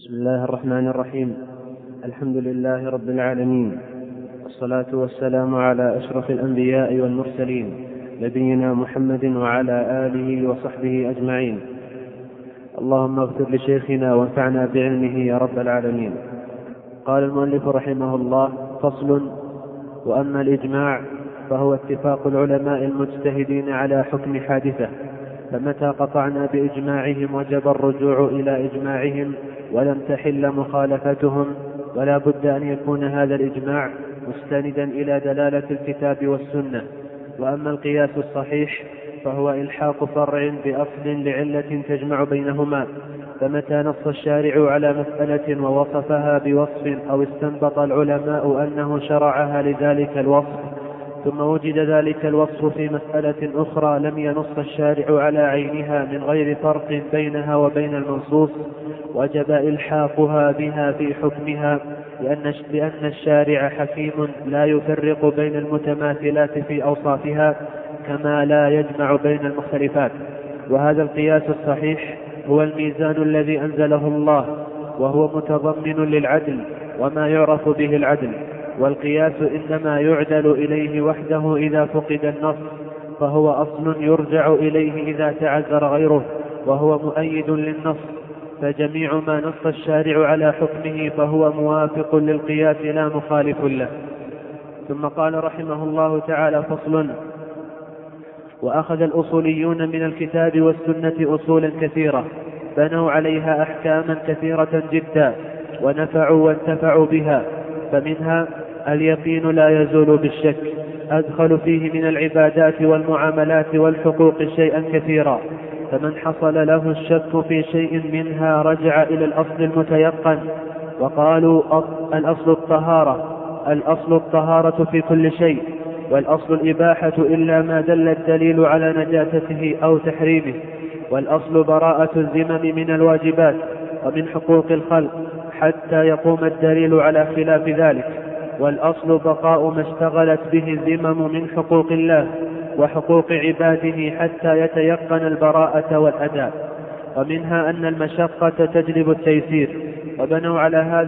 بسم الله الرحمن الرحيم. الحمد لله رب العالمين، والصلاة والسلام على أشرف الأنبياء والمرسلين، نبينا محمد وعلى آله وصحبه أجمعين. اللهم اغفر لشيخنا وانفعنا بعلمه يا رب العالمين. قال المؤلف رحمه الله: فصل. وأما الإجماع فهو اتفاق العلماء المجتهدين على حكم حادثة، فمتى قطعنا بإجماعهم وجب الرجوع إلى إجماعهم ولم تحل مخالفتهم، ولا بد أن يكون هذا الإجماع مستندا إلى دلالة الكتاب والسنة. وأما القياس الصحيح فهو إلحاق فرع بأصل لعلة تجمع بينهما، فمتى نص الشارع على مسألة ووصفها بوصف أو استنبط العلماء أنه شرعها لذلك الوصف، ثم وجد ذلك الوصف في مسألة أخرى لم ينص الشارع على عينها من غير فرق بينها وبين المنصوص، وجب إلحاقها بها في حكمها، لأن الشارع حكيم لا يفرق بين المتماثلات في أوصافها كما لا يجمع بين المختلفات. وهذا القياس الصحيح هو الميزان الذي أنزله الله، وهو متضمن للعدل وما يعرف به العدل. والقياس إنما يعدل إليه وحده إذا فقد النص، فهو أصل يرجع إليه إذا تعذر غيره، وهو مؤيد للنص. فجميع ما نص الشارع على حكمه فهو موافق للقياس لا مخالف له. ثم قال رحمه الله تعالى: فصل. وأخذ الأصوليون من الكتاب والسنة أصولا كثيرة بنوا عليها أحكاما كثيرة جدا، ونفعوا وانتفعوا بها. فمنها اليقين لا يزول بالشك، أدخل فيه من العبادات والمعاملات والحقوق شيئا كثيرا، فمن حصل له الشك في شيء منها رجع إلى الأصل المتيقن. وقالوا الأصل الطهارة في كل شيء، والأصل الإباحة إلا ما دل الدليل على نجاسته أو تحريمه، والأصل براءة الذمم من الواجبات ومن حقوق الخلق حتى يقوم الدليل على خلاف ذلك، والأصل بقاء ما اشتغلت به الذمم من حقوق الله وحقوق عباده حتى يتيقن البراءة والأداء. ومنها أن المشقة تجلب التيسير، وبنوا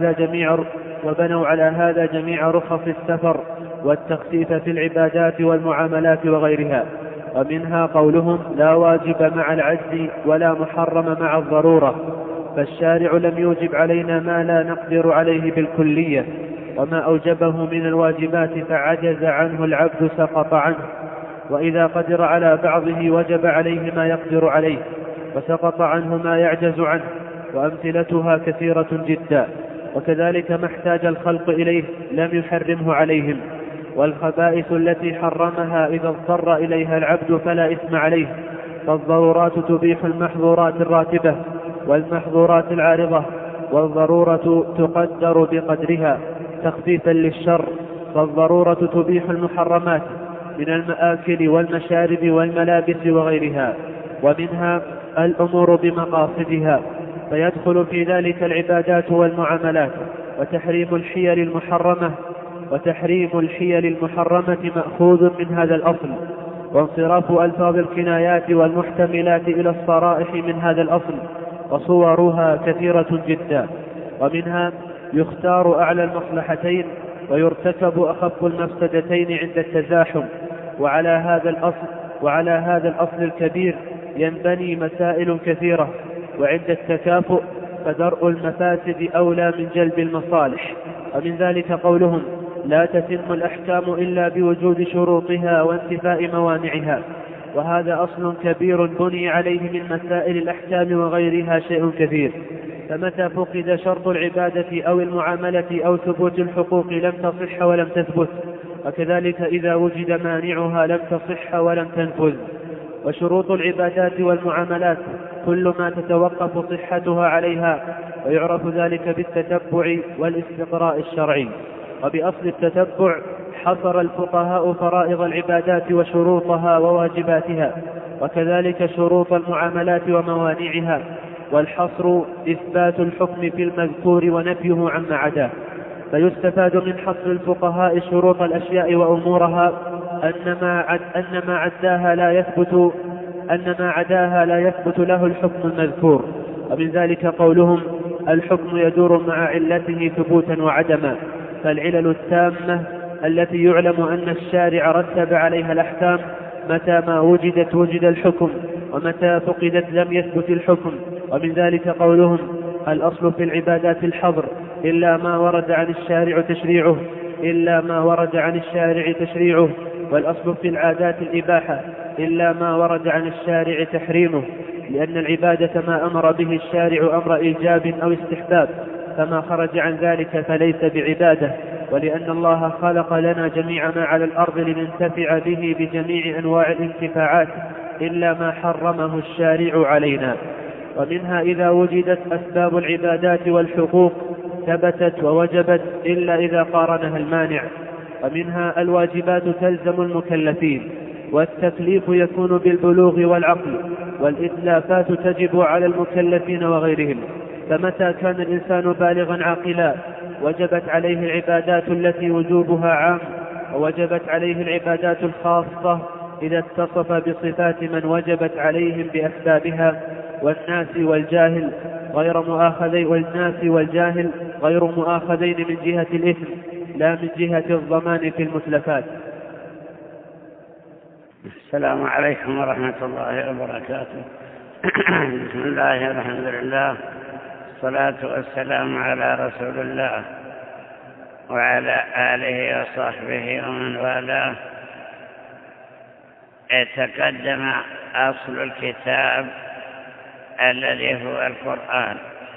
على هذا جميع رخص السفر والتخفيف في العبادات والمعاملات وغيرها. ومنها قولهم: لا واجب مع العجز ولا محرم مع الضرورة، فالشارع لم يوجب علينا ما لا نقدر عليه بالكلية، وما أوجبه من الواجبات فعجز عنه العبد سقط عنه، وإذا قدر على بعضه وجب عليه ما يقدر عليه، وسقط عنه ما يعجز عنه. وأمثلتها كثيرة جدا. وكذلك ما احتاج الخلق إليه لم يحرمه عليهم. والخبائث التي حرمها إذا اضطر إليها العبد فلا إثم عليه، فالضرورات تبيح المحظورات الراتبة والمحظورات العارضة، والضرورة تقدر بقدرها تخفيفا للشر، فالضرورة تبيح المحرمات من المآكل والمشارب والملابس وغيرها. ومنها الأمور بمقاصدها، فيدخل في ذلك العبادات والمعاملات، وتحريم الحيل المحرمة مأخوذ من هذا الأصل، وانصراف ألفاظ الكنايات والمحتملات إلى الصرائح من هذا الأصل، وصورها كثيرة جدا. ومنها يختار أعلى المصلحتين ويرتكب أخف المفسدتين عند التزاحم، وعلى هذا الأصل الكبير ينبني مسائل كثيرة. وعند التكافؤ فدرء المفاسد أولى من جلب المصالح. ومن ذلك قولهم: لا تتم الأحكام إلا بوجود شروطها وانتفاء موانعها. وهذا أصل كبير بني عليه من مسائل الأحكام وغيرها شيء كثير، فمتى فقد شرط العبادة أو المعاملة أو ثبوت الحقوق لم تصح ولم تثبت، وكذلك إذا وجد مانعها لم تصح ولم تنفذ. وشروط العبادات والمعاملات كل ما تتوقف صحتها عليها، ويعرف ذلك بالتتبع والاستقراء الشرعي. وبأصل التتبع حصر الفقهاء فرائض العبادات وشروطها وواجباتها، وكذلك شروط المعاملات وموانعها. والحصر إثبات الحكم في المذكور ونفيه عما عداه. فيستفاد من حصر الفقهاء شروط الأشياء وأمورها أن ما عداها لا يثبت له الحكم المذكور. ومن ذلك قولهم: الحكم يدور مع علته ثبوتا وعدما، فالعلل التامة التي يعلم أن الشارع رتب عليها الأحكام متى ما وجدت وجد الحكم، ومتى فقدت لم يثبت الحكم. ومن ذلك قولهم: الأصل في العبادات الحظر إلا ما ورد عن الشارع تشريعه، والأصل في العادات الإباحة إلا ما ورد عن الشارع تحريمه، لأن العبادة ما أمر به الشارع أمر إيجاب أو استحباب، فما خرج عن ذلك فليس بعبادة، ولأن الله خلق لنا جميع ما على الأرض لننتفع به بجميع أنواع الانتفاعات إلا ما حرمه الشارع علينا. ومنها إذا وجدت أسباب العبادات والحقوق ثبتت ووجبت إلا إذا قارنها المانع. ومنها الواجبات تلزم المكلفين، والتكليف يكون بالبلوغ والعقل، والإتلافات تجب على المكلفين وغيرهم. فمتى كان الإنسان بالغا عاقلا وجبت عليه العبادات التي وجوبها عام، ووجبت عليه العبادات الخاصة إذا اتصف بصفات من وجبت عليهم بأسبابها. والناس والجاهل غير مؤاخذين من جهة الإثم لا من جهة الضمان في المتلفات. السلام عليكم ورحمة الله وبركاته. بسم الله الحمد لله، الصلاة والسلام على رسول الله وعلى آله وصحبه ومن والاه. تقدم أصل الكتاب الذي هو القرآن،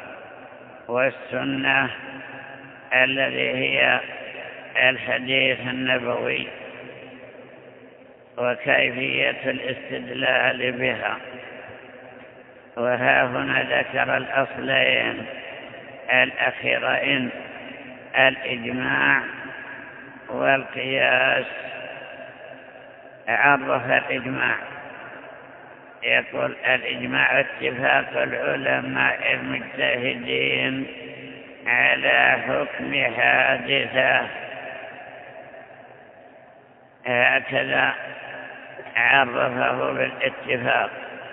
والسنة الذي هي الحديث النبوي، وكيفية الاستدلال بها. وها هنا ذكر الأصلين الأخيرين: الإجماع والقياس. عرف الإجماع، يقول: الإجماع اتفاق العلماء المجتهدين على حكم حادثة. هكذا عرفه بالاتفاق.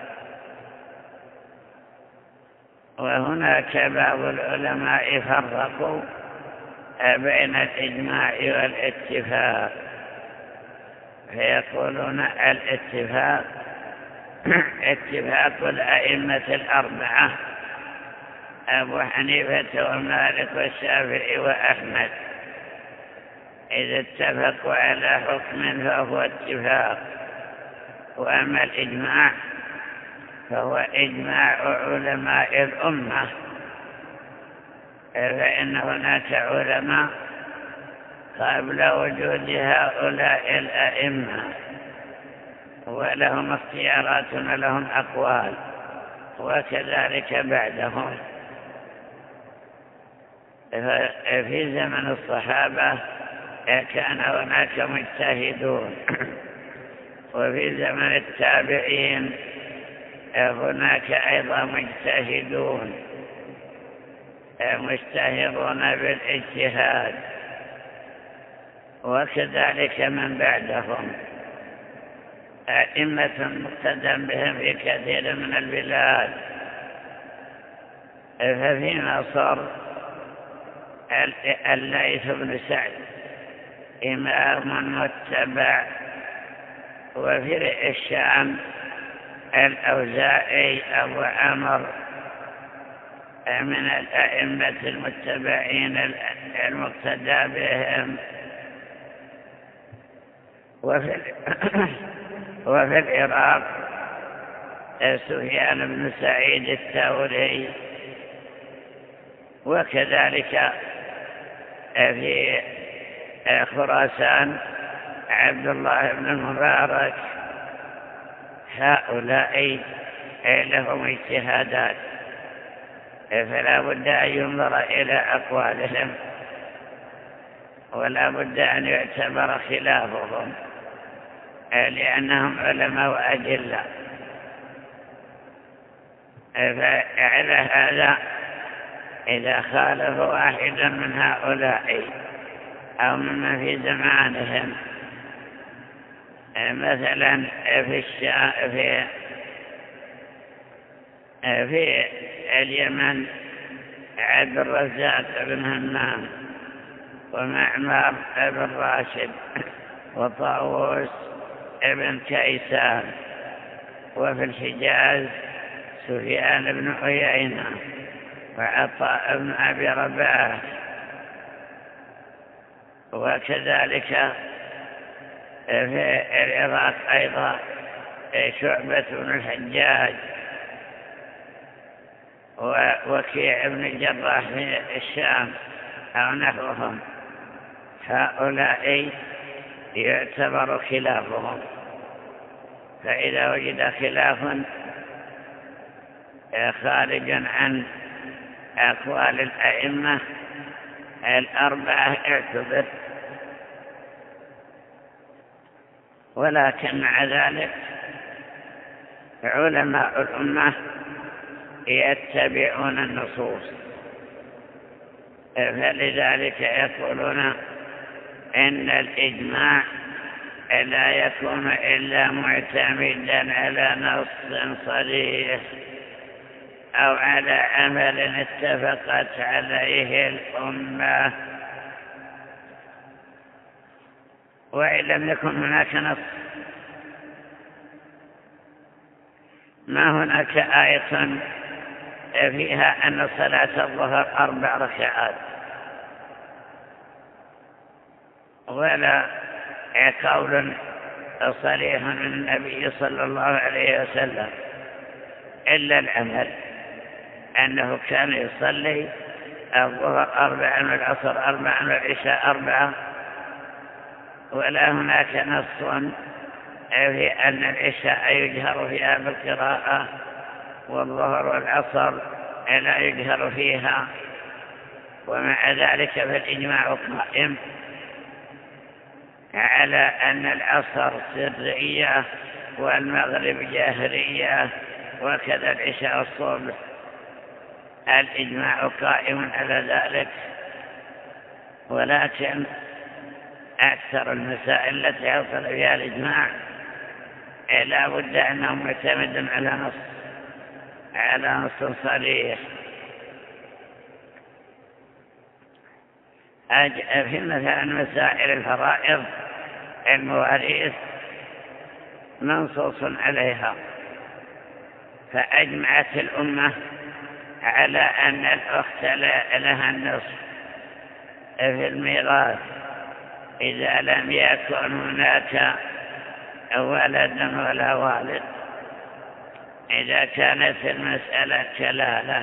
وهناك بعض العلماء فرقوا بين الإجماع والاتفاق، فيقولون الاتفاق اتفاق الأئمة الأربعة أبو حنيفة ومالك والشافعي وأحمد، إذا اتفقوا على حكم فهو اتفاق. وأما الإجماع فهو إجماع علماء الأمة، فإن هناك علماء قبل وجود هؤلاء الأئمة ولهم اختيارات ولهم أقوال، وكذلك بعدهم. في زمن الصحابة كان هناك مجتهدون، وفي زمن التابعين هناك أيضا مجتهدون مشتهرون بالاجتهاد، وكذلك من بعدهم أئمة مقتدى بهم في كثير من البلاد. ففي مصر الليث بن سعد إمام متبع، وفي الشام الأوزاعي أبو عمرو من الأئمة المتبعين المقتدى بهم. وفي العراق سفيان بن سعيد الثوري، وكذلك في خراسان عبد الله بن المبارك. هؤلاء لهم اجتهادات، فلا بد أن ينظر إلى أقوالهم، ولا بد أن يعتبر خلافهم، لأنهم علماء وأجلاء. فعلى هذا إذا خالف واحدا من هؤلاء أو ممن في زمانهم، مثلا في اليمن عبد الرزاق بن همام ومعمر بن راشد وطاووس بن كيسان. وفي الحجاز سفيان بن عيينة وعطاء بن أبي رباح. وكذلك في العراق أيضا شعبة بن الحجاج ووكيع بن الجراح في الشام أو نحوهم. هؤلاء يعتبر خلافهم، فإذا وجد خلاف خارج عن أقوال الأئمة الأربعة اعتبر. ولكن مع ذلك علماء الأمة يتبعون النصوص، فلذلك يقولون إن الإجماع لا يكون إلا معتمدا على نص صريح أو على عمل اتفقت عليه الأمة. وإن لم يكن هناك نص، ما هناك آية فيها أن صلاة الظهر 4 ركعات، ولا قول صريح من النبي صلى الله عليه وسلم، إلا العمل أنه كان يصلي الظهر 4 والعصر 4 والعشاء 4. ولا هناك نص في أن العشاء يجهر فيها بالقراءة والظهر والعصر لا يجهر فيها. ومع ذلك فالإجماع قائم على أن العصر سرية والمغرب جاهرية وكذا العشاء الصبح. الإجماع قائم على ذلك. ولكن أكثر المسائل التي حصل فيها الإجماع لا بد أنه معتمد على نص صريح. في مثلا مسائل الفرائض المواريث منصوص عليها، فأجمعت الأمة على أن الأخت لها النصف في الميراث إذا لم يكن هناك ولد ولا والد. إذا كانت المسألة كلالة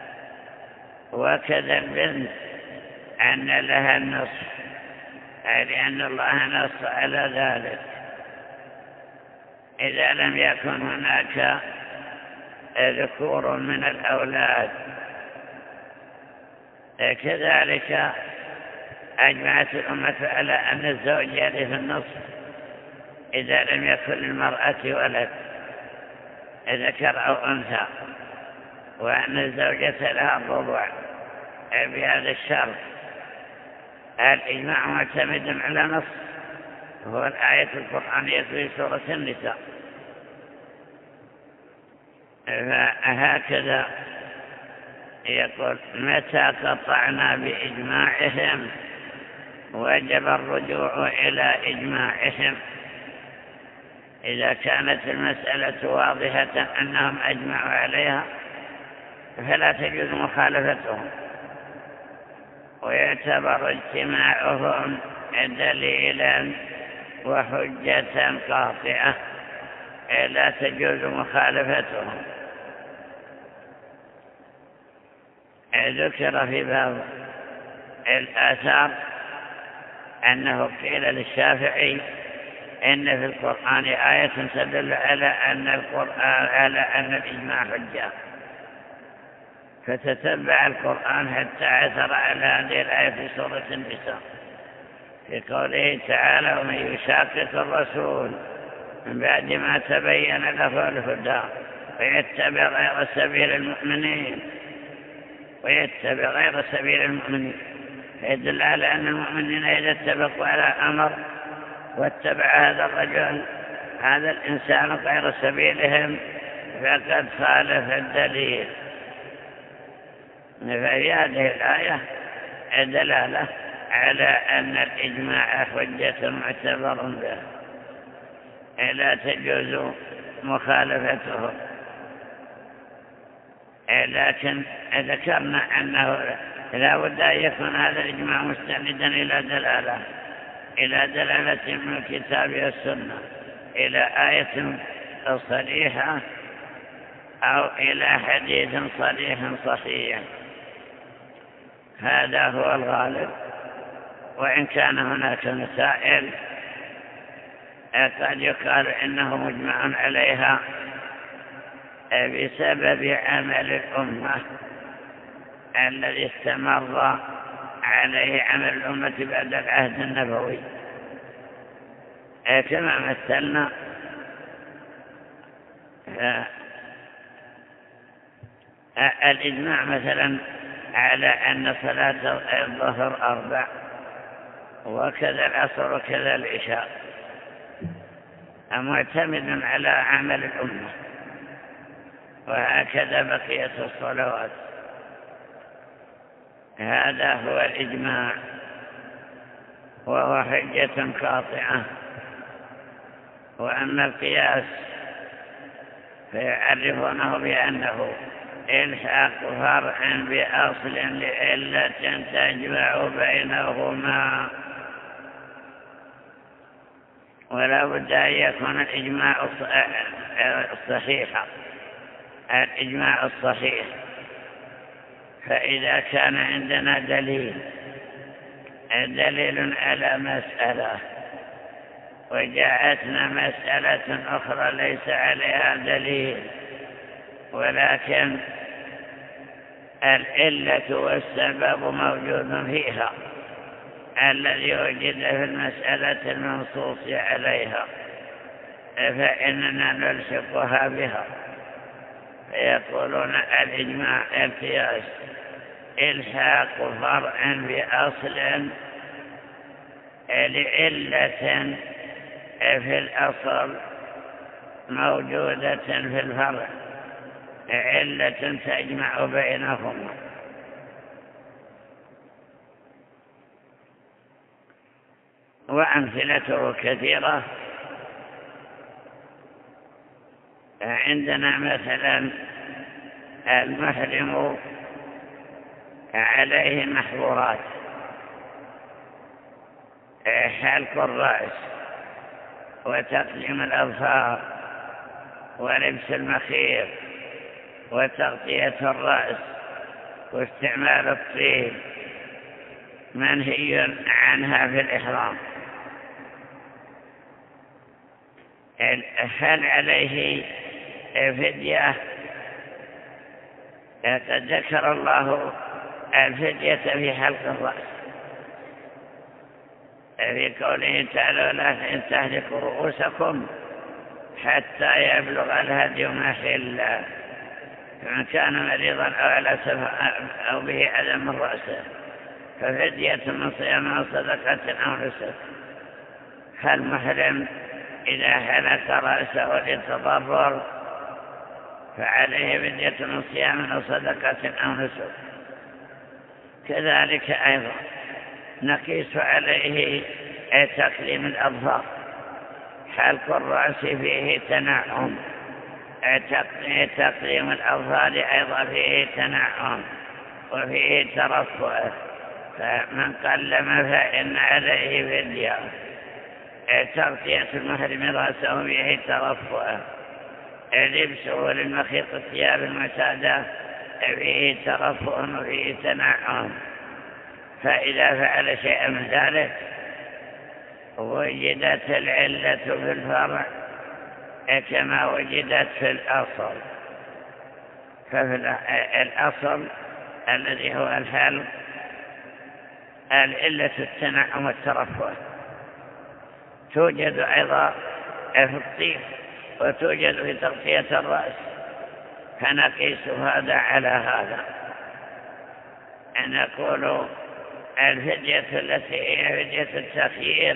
وكذا البنت أن لها النصف، لأن الله نص على ذلك إذا لم يكن هناك ذكور من الأولاد. كذلك أجمعت الأمة على أن الزوج يرث النصف إذا لم يكن للمرأة ولد ذكر أو أنثى، وأن الزوجة لها الربع بهذا الشرط. الإجماع معتمد على نص، هو الآية القرآنية في سورة النساء. فهكذا يقول: متى قطعنا بإجماعهم وجب الرجوع إلى إجماعهم. إذا كانت المسألة واضحة أنهم أجمعوا عليها فلا تجوز مخالفتهم، ويعتبر اجتماعهم دليلا وحجة قاطعة، لا تجوز مخالفتهم. ذكر في بعض الآثار أنه قيل للشافعي إن في القرآن آية تدل على أن الإجماع حجة، فتتبع القرآن حتى عثر على هذه الآية في سورة النساء في قوله تعالى: ومن يشاقق الرسول من بعد ما تبين له الهدى ويتبع غير سبيل المؤمنين فيدل على أن المؤمنين إذا اتفقوا على أمر واتبع هذا الرجل هذا الإنسان غير سبيلهم فقد خالف الدليل. ففي هذه الآية دلالة على أن الإجماع حجة معتبر به لا تجوز مخالفته. لكن ذكرنا أنه لا بد أن يكون هذا الإجماع مستندا إلى دلالة من الكتاب والسنة، إلى آية صريحة أو إلى حديث صريح صحيح. هذا هو الغالب، وإن كان هناك مسائل قد يقال إنه مجمع عليها بسبب عمل الأمة الذي استمر عليه عمل الأمة بعد العهد النبوي، كما مثلنا الإجماع مثلا على أن صلاة الظهر 4 وكذا العصر وكذا العشاء معتمد على عمل الأمة، وهكذا بقية الصلوات. هذا هو الإجماع، وهو حجة قاطعة. وأما القياس فيعرفونه بأنه إلحاق فرع بأصل لعلة تجمع بينهما، ولا بد أن يكون الإجماع الصحيح. فإذا كان عندنا دليل على مسألة وجاءتنا مسألة أخرى ليس عليها دليل، ولكن العلة والسبب موجود فيها الذي وجد في المسألة المنصوص عليها، فإننا نلحقها بها. فيقولون الإجماع القياس إلحاق فرع بأصل لعلة في الأصل موجودة في الفرع، علة تجمع بينهما. وأمثلته كثيرة. عندنا مثلا المحرم عليه محظورات: حلق الرأس وتقليم الأظفار ولبس المخيط وتغطية الرأس واستعمال الطيب منهي عنها في الإحرام. هل عليه فدية؟ قد ذكر الله الفدية في حلق الرأس في قوله تعالى: لا تهلكوا رؤوسكم حتى يبلغ الهدي محله، فمن كان مريضا أو على سفر أو به أذى من رأسه ففدية من صيام أو صدقة أو نسك. فالمحرم إذا حلق رأسه للتضرر فعليه فدية من صيام أو صدقة أو نسك. كذلك أيضا نقيس عليه تقليم الأظفار. حلق الرأس فيه تنعم، تقليم الأظفار أيضا فيه تنعم وفيه ترفع، فمن قلم فإن عليه فدية. تغطية المحرم رأسه فيه ترفع، لبسه للمخيط الثياب المعتادة فيه ترفع وفيه تنعم. فإذا فعل شيئا من ذلك وجدت العلة في الفرع كما وجدت في الأصل. ففي الأصل الذي هو الحلق العلة التنعم والترفع، توجد أيضا في الطيب وتوجد في تغطية الرأس، فنقيس هذا على هذا. نقول الفدية التي هي فدية التخيير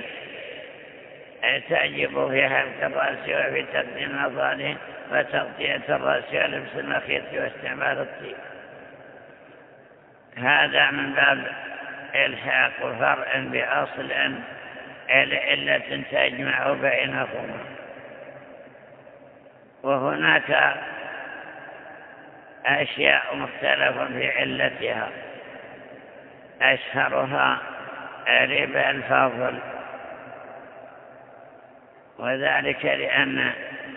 تجب في حلق الرأس وفي تقديم الأظافر وتغطية الرأس ولبس المخيط واستعمال الطيب. هذا من باب إلحاق فرع بأصل لعلة تجمع بينهما. وهناك أشياء مختلفة في علتها، أشهرها ربا الفضل، وذلك لأن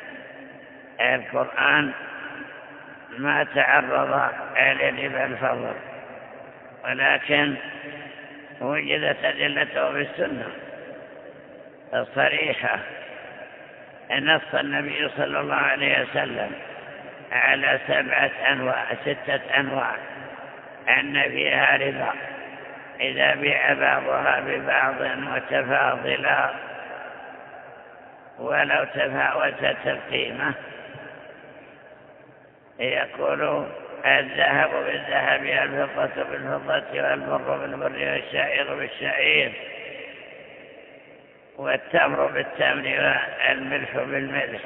القرآن ما تعرض لربا الفضل، ولكن وجدت أدلته في السنة الصريحة. نص النبي صلى الله عليه وسلم على 6 أنواع أن فيها ربا إذا بيع بعضها ببعض وتفاضلا ولو تفاوتت القيمة. يقول الذهب بالذهب، الفضة بالفضة، والبر بالبر، والشعير بالشعير، والتمر بالتمر، والملح بالملح،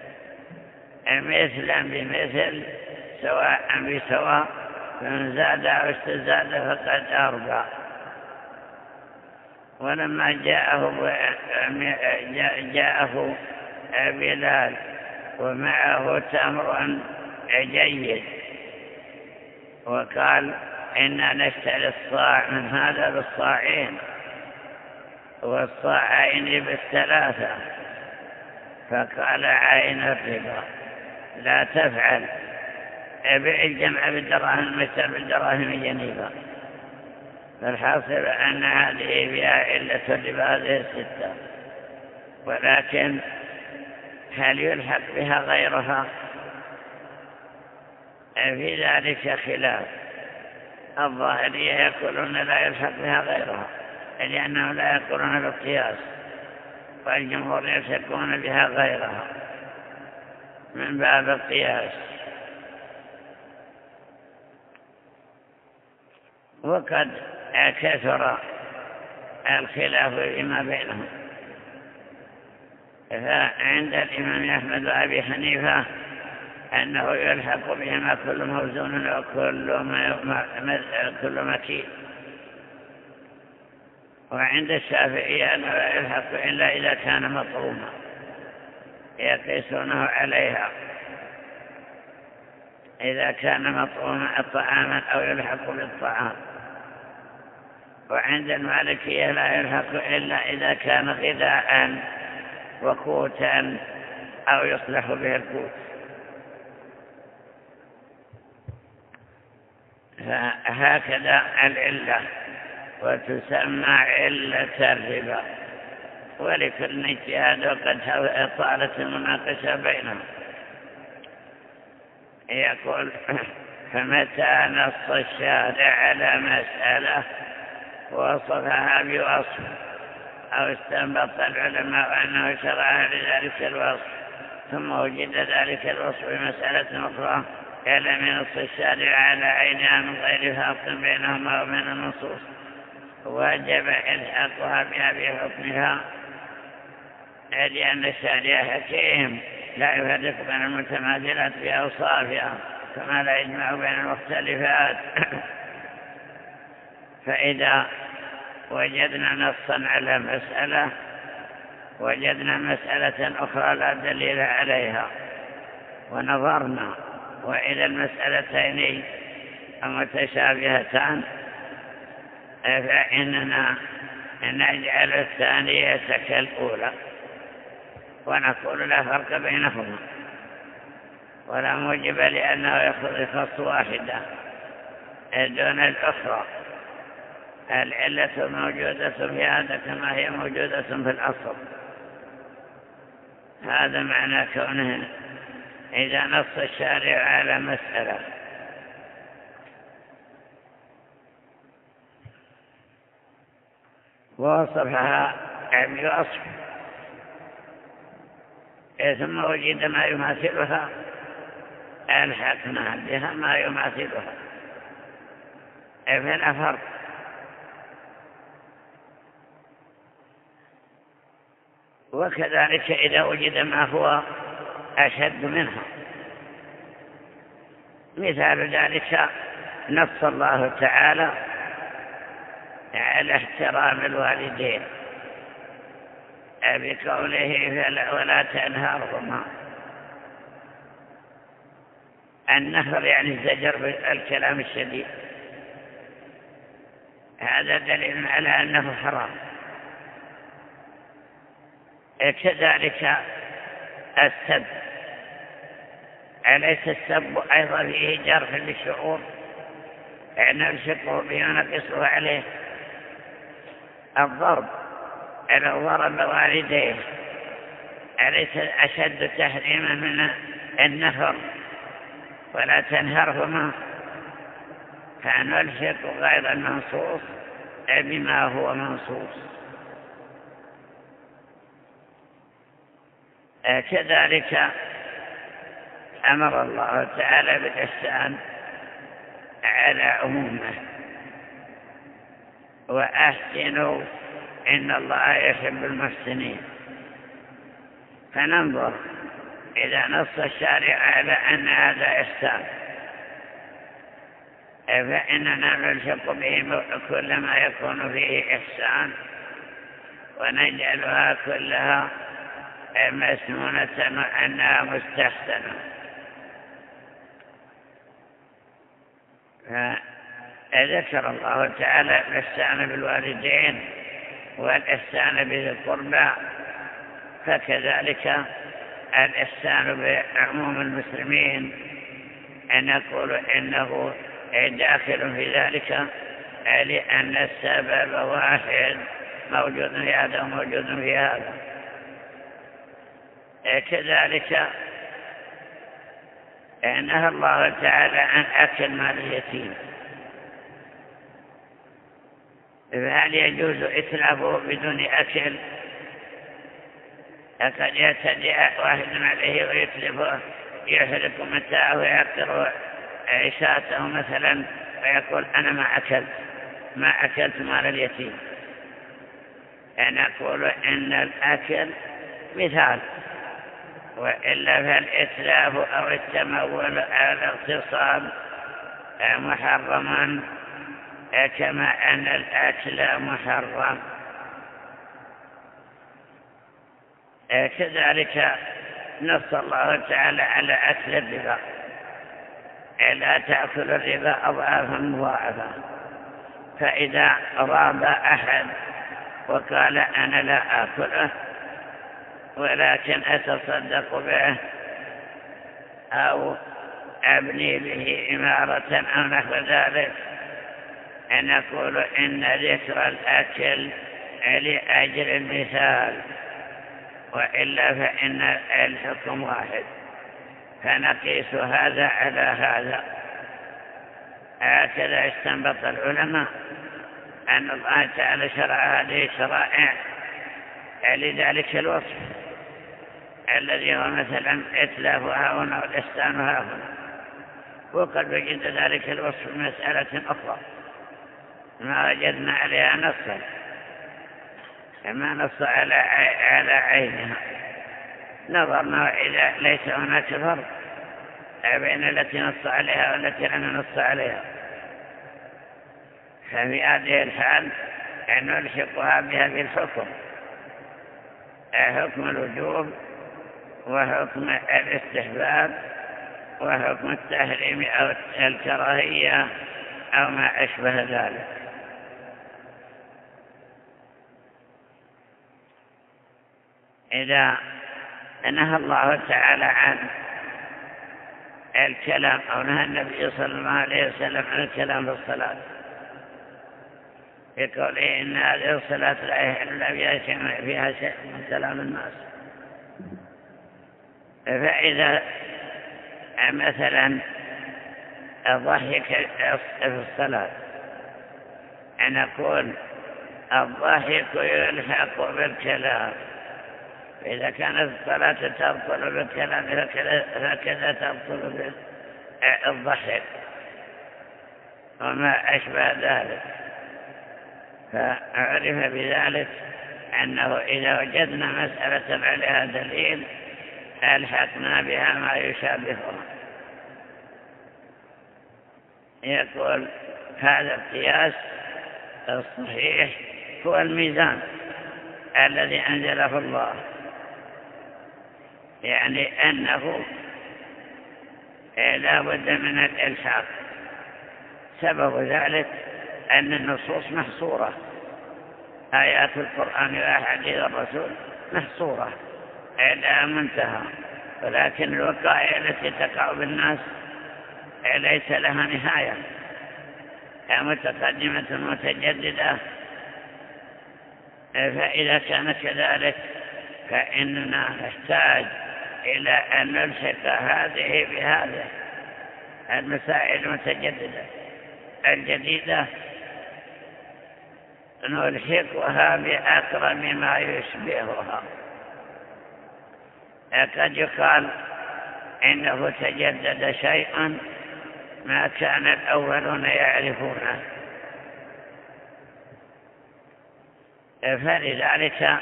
مثلا بمثل سواء بسواء، فمن زاد أو استزاد فقد أربى. ولما جاءه بلال ومعه تمر جيد وقال إنا نشتري الصاع من هذا بالصاعين والصاعين بالثلاثة، فقال عين الربا لا تفعل، ابيع الجمع بالدراهم مثل بالدراهم جنيبا. فالحاصل أن هذه فيها علة الربا هذه 6، ولكن هل يلحق بها غيرها؟ في ذلك خلاف. الظاهرية يقولون لا يلحق بها غيرها لأنهم لا يقولون بالقياس، والجمهور يلحقون بها غيرها من باب القياس. وقد كثر الخلاف فيما بينهم. فعند الإمام أحمد وأبي حنيفة أنه يلحق بهما كل موزون وكل مكيل، وعند الشافعية أنه لا يلحق إلا إذا كان مطعوما يقيسونه عليها، إذا كان مطعوما طعاما أو يلحق بالطعام. وعند المالكية لا يلحق إلا إذا كان غذاء وقوتا أو يصلح به القوت. فهكذا العلة، وتسمى علة الربا، ولكل اجتهاد وقد طالت المناقشة بينهم. يقول فمتى نص الشارع على مسألة وصفها بوصف أو استنبط العلماء أنه شرع لذلك الوصف ثم وجد ذلك الوصف بمسألة أخرى لم ينص الشارع على عينها من غير فرق بينهما وبين النصوص، وجب إلحاقها بها بحكمها، لأن الشارع حكيم لا يفرق بين المتماثلات بأوصافها كما لا يجمع بين المختلفات. فإذا وجدنا نصا على مسألة وجدنا مسألة أخرى لا دليل عليها، ونظرنا وإذا المسألتين متشابهتان فإننا نجعل الثانية كالأولى ونقول لا فرق بينهما ولا موجب لأنه يخص واحدة دون الأخرى. العلة موجودة في هذا كما هي موجودة في الأصل. هذا معنى كونه إذا نص الشارع على مسألة ووصفها بوصف ثم وجد ما يماثلها ألحقنا بها ما يماثلها، فلا فرق. وكذلك إذا وجد ما هو أشد منها، مثال ذلك نص الله تعالى على احترام الوالدين بقوله ولا تنهرهما. النهر يعني الزجر بالكلام الشديد، هذا دليل على أنه حرام. كذلك السب، أليس السب أيضا فيه جرح للشعور؟ نلصقه به ونقصه عليه. الضرب، لو ضرب والديه أليس أشد تحريما من النهر؟ ولا تنهرهما، فنلصق غير المنصوص بما هو منصوص. كذلك أمر الله تعالى بالإحسان على عمومه، وأحسنوا إن الله يحب المحسنين. فننظر إذا نص الشارع على أن هذا إحسان فإننا نلحق به كل ما يكون فيه إحسان ونجعلها كلها مسنونة وأنها مستحسنة. فذكر الله تعالى الإحسان بالوالدين والإحسان بذي القربى، فكذلك الإحسان بعموم المسلمين أن نقول إنه داخل في ذلك، لأن السبب واحد موجود في هذا وموجود في هذا. كذلك نهى الله تعالى عن أكل مال اليتيم، فهل يجوز إتلافه بدون أكل؟ قد يعتدي واحد عليه ويتلفه، يحرق متاعه ويعقر عيشاته مثلا، ويقول أنا ما أكلت مال اليتيم. نقول إن الأكل مثال، وإلا فالإتلاف أو التمول أو الاغتصاب محرما كما أن الأكل محرم. كذلك نص الله تعالى على أكل الربا، لا تأكل الربا أضعافا مضاعفة. فإذا راب أحد وقال أنا لا آكله ولكن أتصدق به أو أبني به إمارة أو نحو ذلك، نقول إن ذكر الأكل لأجل المثال، وإلا فإن الحكم واحد، فنقيس هذا على هذا. هكذا استنبط العلماء أن الله تعالى شرع هذه الشرائع لذلك الوصف الذي هو مثلا إتلافها هنا والإحسانها هنا، وقد وجد ذلك الوصف في مسألة أخرى ما وجدنا عليها نصا، كما نص على عينها. نظرنا إذا ليس هناك فرق بين التي نص عليها والتي لم نص عليها، ففي هذه الحال نلحقها بها بالحكم، حكم الوجوب وحكم الاستحباب وحكم التحريم أو الكراهية أو ما أشبه ذلك. إذا نهى الله تعالى عن الكلام أو نهى النبي صلى الله عليه وسلم عن الكلام في الصلاة بقوله إن هذه الصلاة لا يحل فيها شيء من كلام الناس، فإذا مثلا الضحك في الصلاة نقول الضحك يلحق بالكلام، فإذا كانت الصلاة تبطل بالكلام فكذا تبطل بالضحك وما أشبه ذلك. فعرف بذلك أنه إذا وجدنا مسألة عليها دليل ألحقنا بها ما يشابهها. يقول هذا القياس الصحيح هو الميزان الذي أنزله الله، يعني أنه لا بد من الإلحاق. سبب ذلك أن النصوص محصورة، آيات القرآن وأحاديث الرسول محصورة إلى منتهى، ولكن الوقائع التي تقع بالناس ليس لها نهاية، متقدمة متجددة. فإذا كان كذلك فإننا نحتاج إلى أن نلحق هذه بهذه المسائل المتجددة الجديدة، نلحقها بأقرب ما يشبهها. قد يقال إنه تجدد شيء ما كان الأولون يعرفونه، فلذلك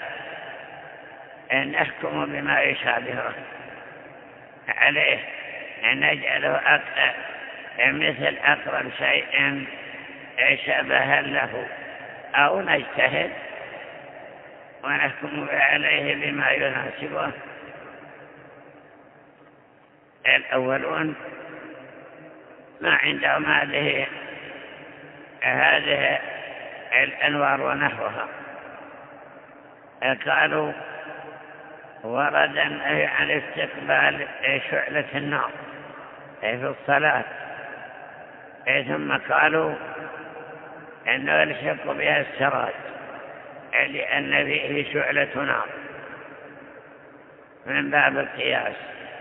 نحكم بما يشابهه عليه، نجعله مثل أقرب شيء شبها له، أو نجتهد ونحكم عليه بما يناسبه. الأولون ما عندهم هذه الأنوار ونحوها. قالوا ورد عن استقبال شعلة النار في الصلاة، ثم قالوا أنه يلحق بها السراج لأن فيه شعلة نار من باب القياس.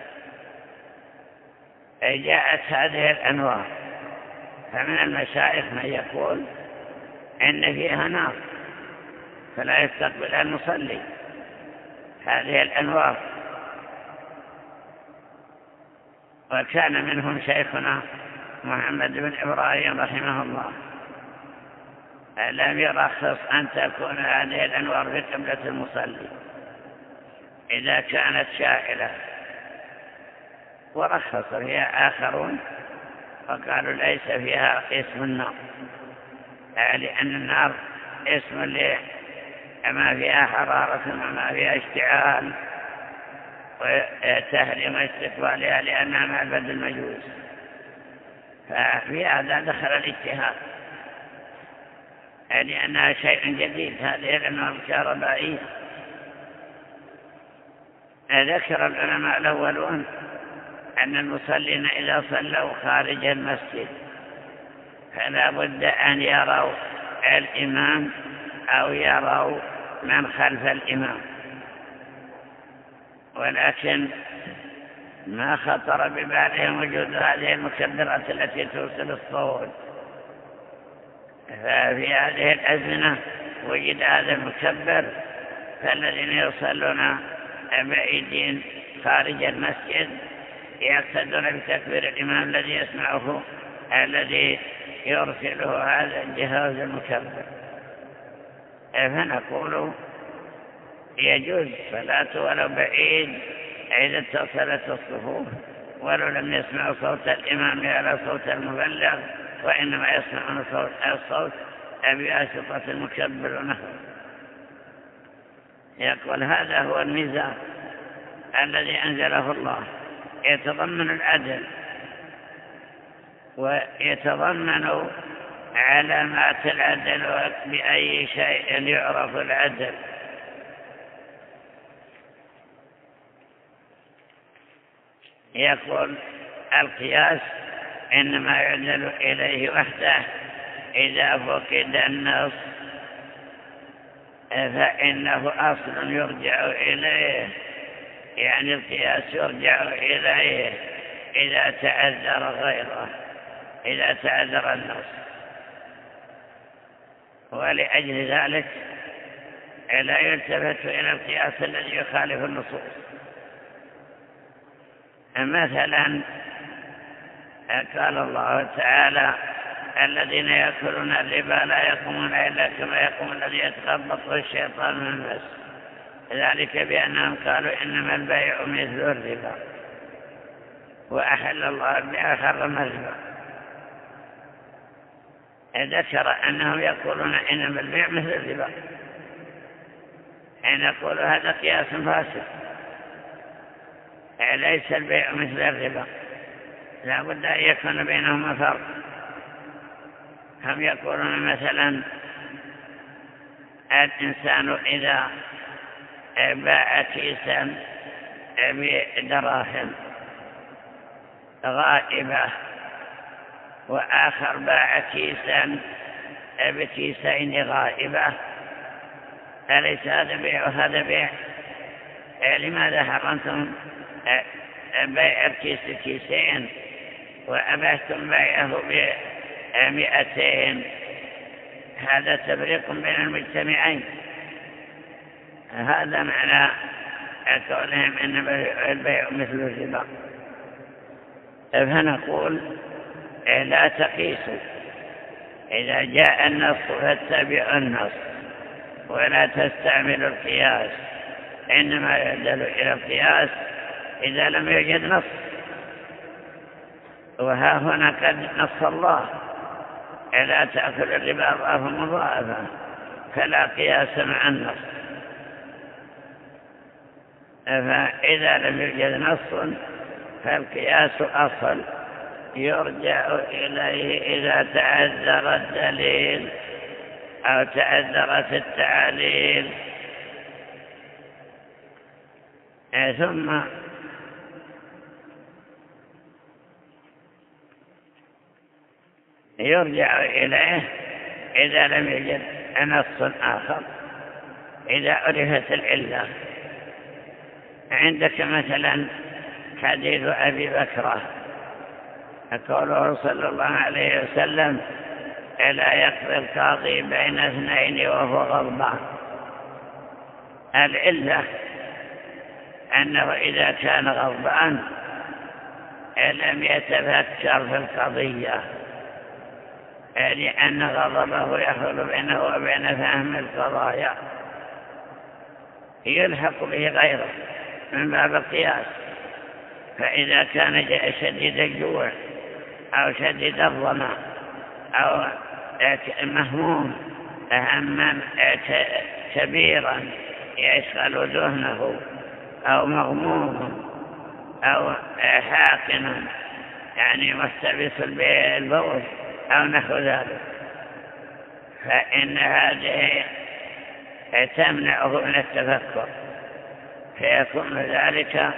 جاءت هذه الأنوار، فمن المشايخ من يقول إن فيها نار فلا يستقبل المصلي هذه الأنوار. وكان منهم شيخنا محمد بن إبراهيم رحمه الله، لم يرخص أن تكون هذه الأنوار في قبلة المصلي إذا كانت شائلة، ورخص فيها آخرون وقالوا ليس فيها اسم النار، لأن النار اسم لما فيها حرارة وما فيها اشتعال، وتحريم استقبالها لأنها معبد المجوس. ففي هذا دخل الاجتهاد لأنها شيء جديد، هذه الأنوار الكهربائية. ذكر العلماء الأولون أن المصلين إذا صلوا خارج المسجد فلا بد أن يروا الإمام أو يروا من خلف الإمام، ولكن ما خطر ببالهم وجود هذه المكبرات التي توصل الصوت. ففي هذه الأزمنة وجد هذا المكبر، فالذين يصلون بعيدين خارج المسجد يقتدون بتكبير الإمام الذي يسمعه الذي يرسله هذا الجهاز المكبر. فنقول يجوز صلاة ولو بعيد إذا اتصلت الصفوف، ولو لم يسمعوا صوت الإمام على صوت المبلغ، وإنما يسمعون الصوت بواسطة المكبر ونحوه. يقول هذا هو الميزان الذي أنزله الله، يتضمن العدل ويتضمن علامات العدل، وبأي شيء يعرف العدل. يقول القياس إنما يعدل إليه وحده إذا فقد النص، فإنه أصل يرجع إليه، يعني القياس يرجع إليه إذا تعذر غيره، إذا تعذر النص. ولأجل ذلك لا يلتفت إلى القياس الذي يخالف النصوص. مثلا قال الله تعالى الذين يأكلون الربا لا يقومون إلا كما يقوم الذي يتخبطه الشيطان من المس، ذلك بأنهم قالوا إنما البيع مثل الربا وأحل الله البيع وحرم الربا. ذكر أنهم يقولون إنما البيع مثل الربا، حين يقول هذا قياس فاسد، ليس البيع مثل الربا، لا بد أن يكون بينهما فرق. هم يقولون مثلا الإنسان إذا باع كيسا بدراهم غائبة وآخر باع كيسا بكيسين غائبة، أليس هذا بيع وهذا بيع؟ لماذا حرمتم بيع الكيس كيسين وأبحتم بيعه ب200؟ هذا تفريق بين المجتمعين. هذا معنى قولهم إن البيع مثل الربا. فنقول لا تقيسوا، إذا جاء النص فاتبعوا النص ولا تستعملوا القياس، إنما يدل إلى القياس إذا لم يوجد نص. وها هنا قد نص الله لا تأكل الربا أضعافا مضاعفة، فلا قياس مع النص. فإذا لم يوجد نص فالقياس أصل يرجع إليه إذا تعذر الدليل أو تعذرت التعاليل. ثم يرجع إليه إذا لم يوجد نص آخر، إذا عرفت العلة. عندك مثلا حديث أبي بكرة قوله صلى الله عليه وسلم لا يقضي القاضي بين اثنين وهو غضبان. العلة أنه إذا كان غضبان لم يتفكر في القضية، لأن غضبه يحول بينه وبين فهم القضايا، يلحق به غيره من باب القياس. فإذا كان شديد الجوع أو شديد الظمأ أو مهموم هما كبيرا يشغل ذهنه أو مغموم أو حاقن يعني مستبس البول أو نحو ذلك، فإن هذه تمنعه من التفكر، فيكون ذلك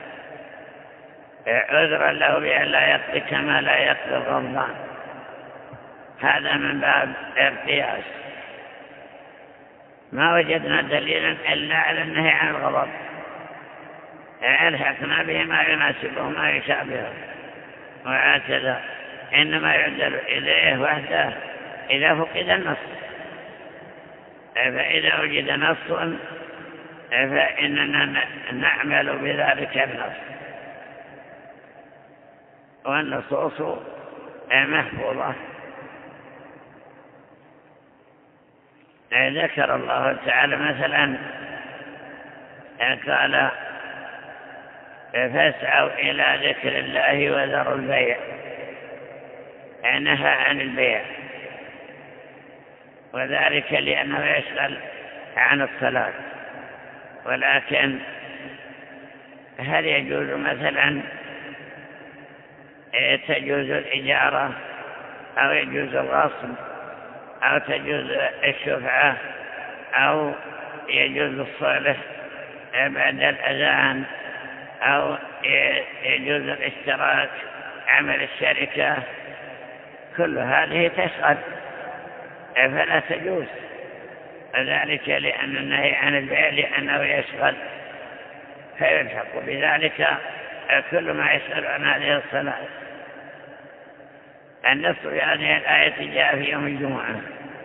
عذرا له بأن لا يقضي كما لا يقضي الغضبان. هذا من باب القياس. ما وجدنا دليلا إلا على النهي عن الغضب، ألحقنا به ما يناسبه ما يشابهه، وهكذا إنما يعدل إليه وحده إذا فقد النص. فإذا وجد نص فإننا نعمل بذلك النص، والنصوص محفوظة. ذكر الله تعالى مثلا قال فاسعوا إلى ذكر الله وذروا البيع، نهى عن البيع، وذلك لأنه يشغل عن الصلاة. ولكن هل يجوز مثلا تجوز الإجارة أو يجوز الغصب أو تجوز الشفعة أو يجوز الصلح بعد الأذان أو يجوز الاشتراك عمل الشركة؟ كل هذه تشغل فلا تجوز، ذلك لأن النهي عن البيع لأنه يشغل، فيلحق بذلك كل ما يشغل عن هذه الصلاة. النص في هذه الآية جاء في يوم الجمعة،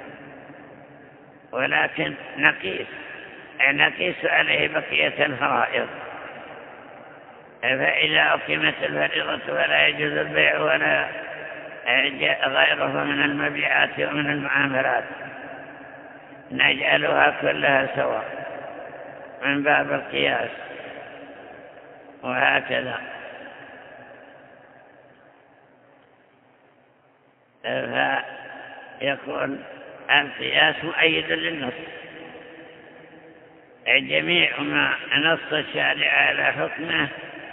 ولكن نقيس عليه بقية الفرائض. فإذا أقيمت الفريضة فلا يجوز البيع ولا غيره من المبيعات ومن المعاملات، نجعلها كلها سواء من باب القياس. وهكذا يقول القياس مؤيد للنص، جميع ما نص الشارع على حكمه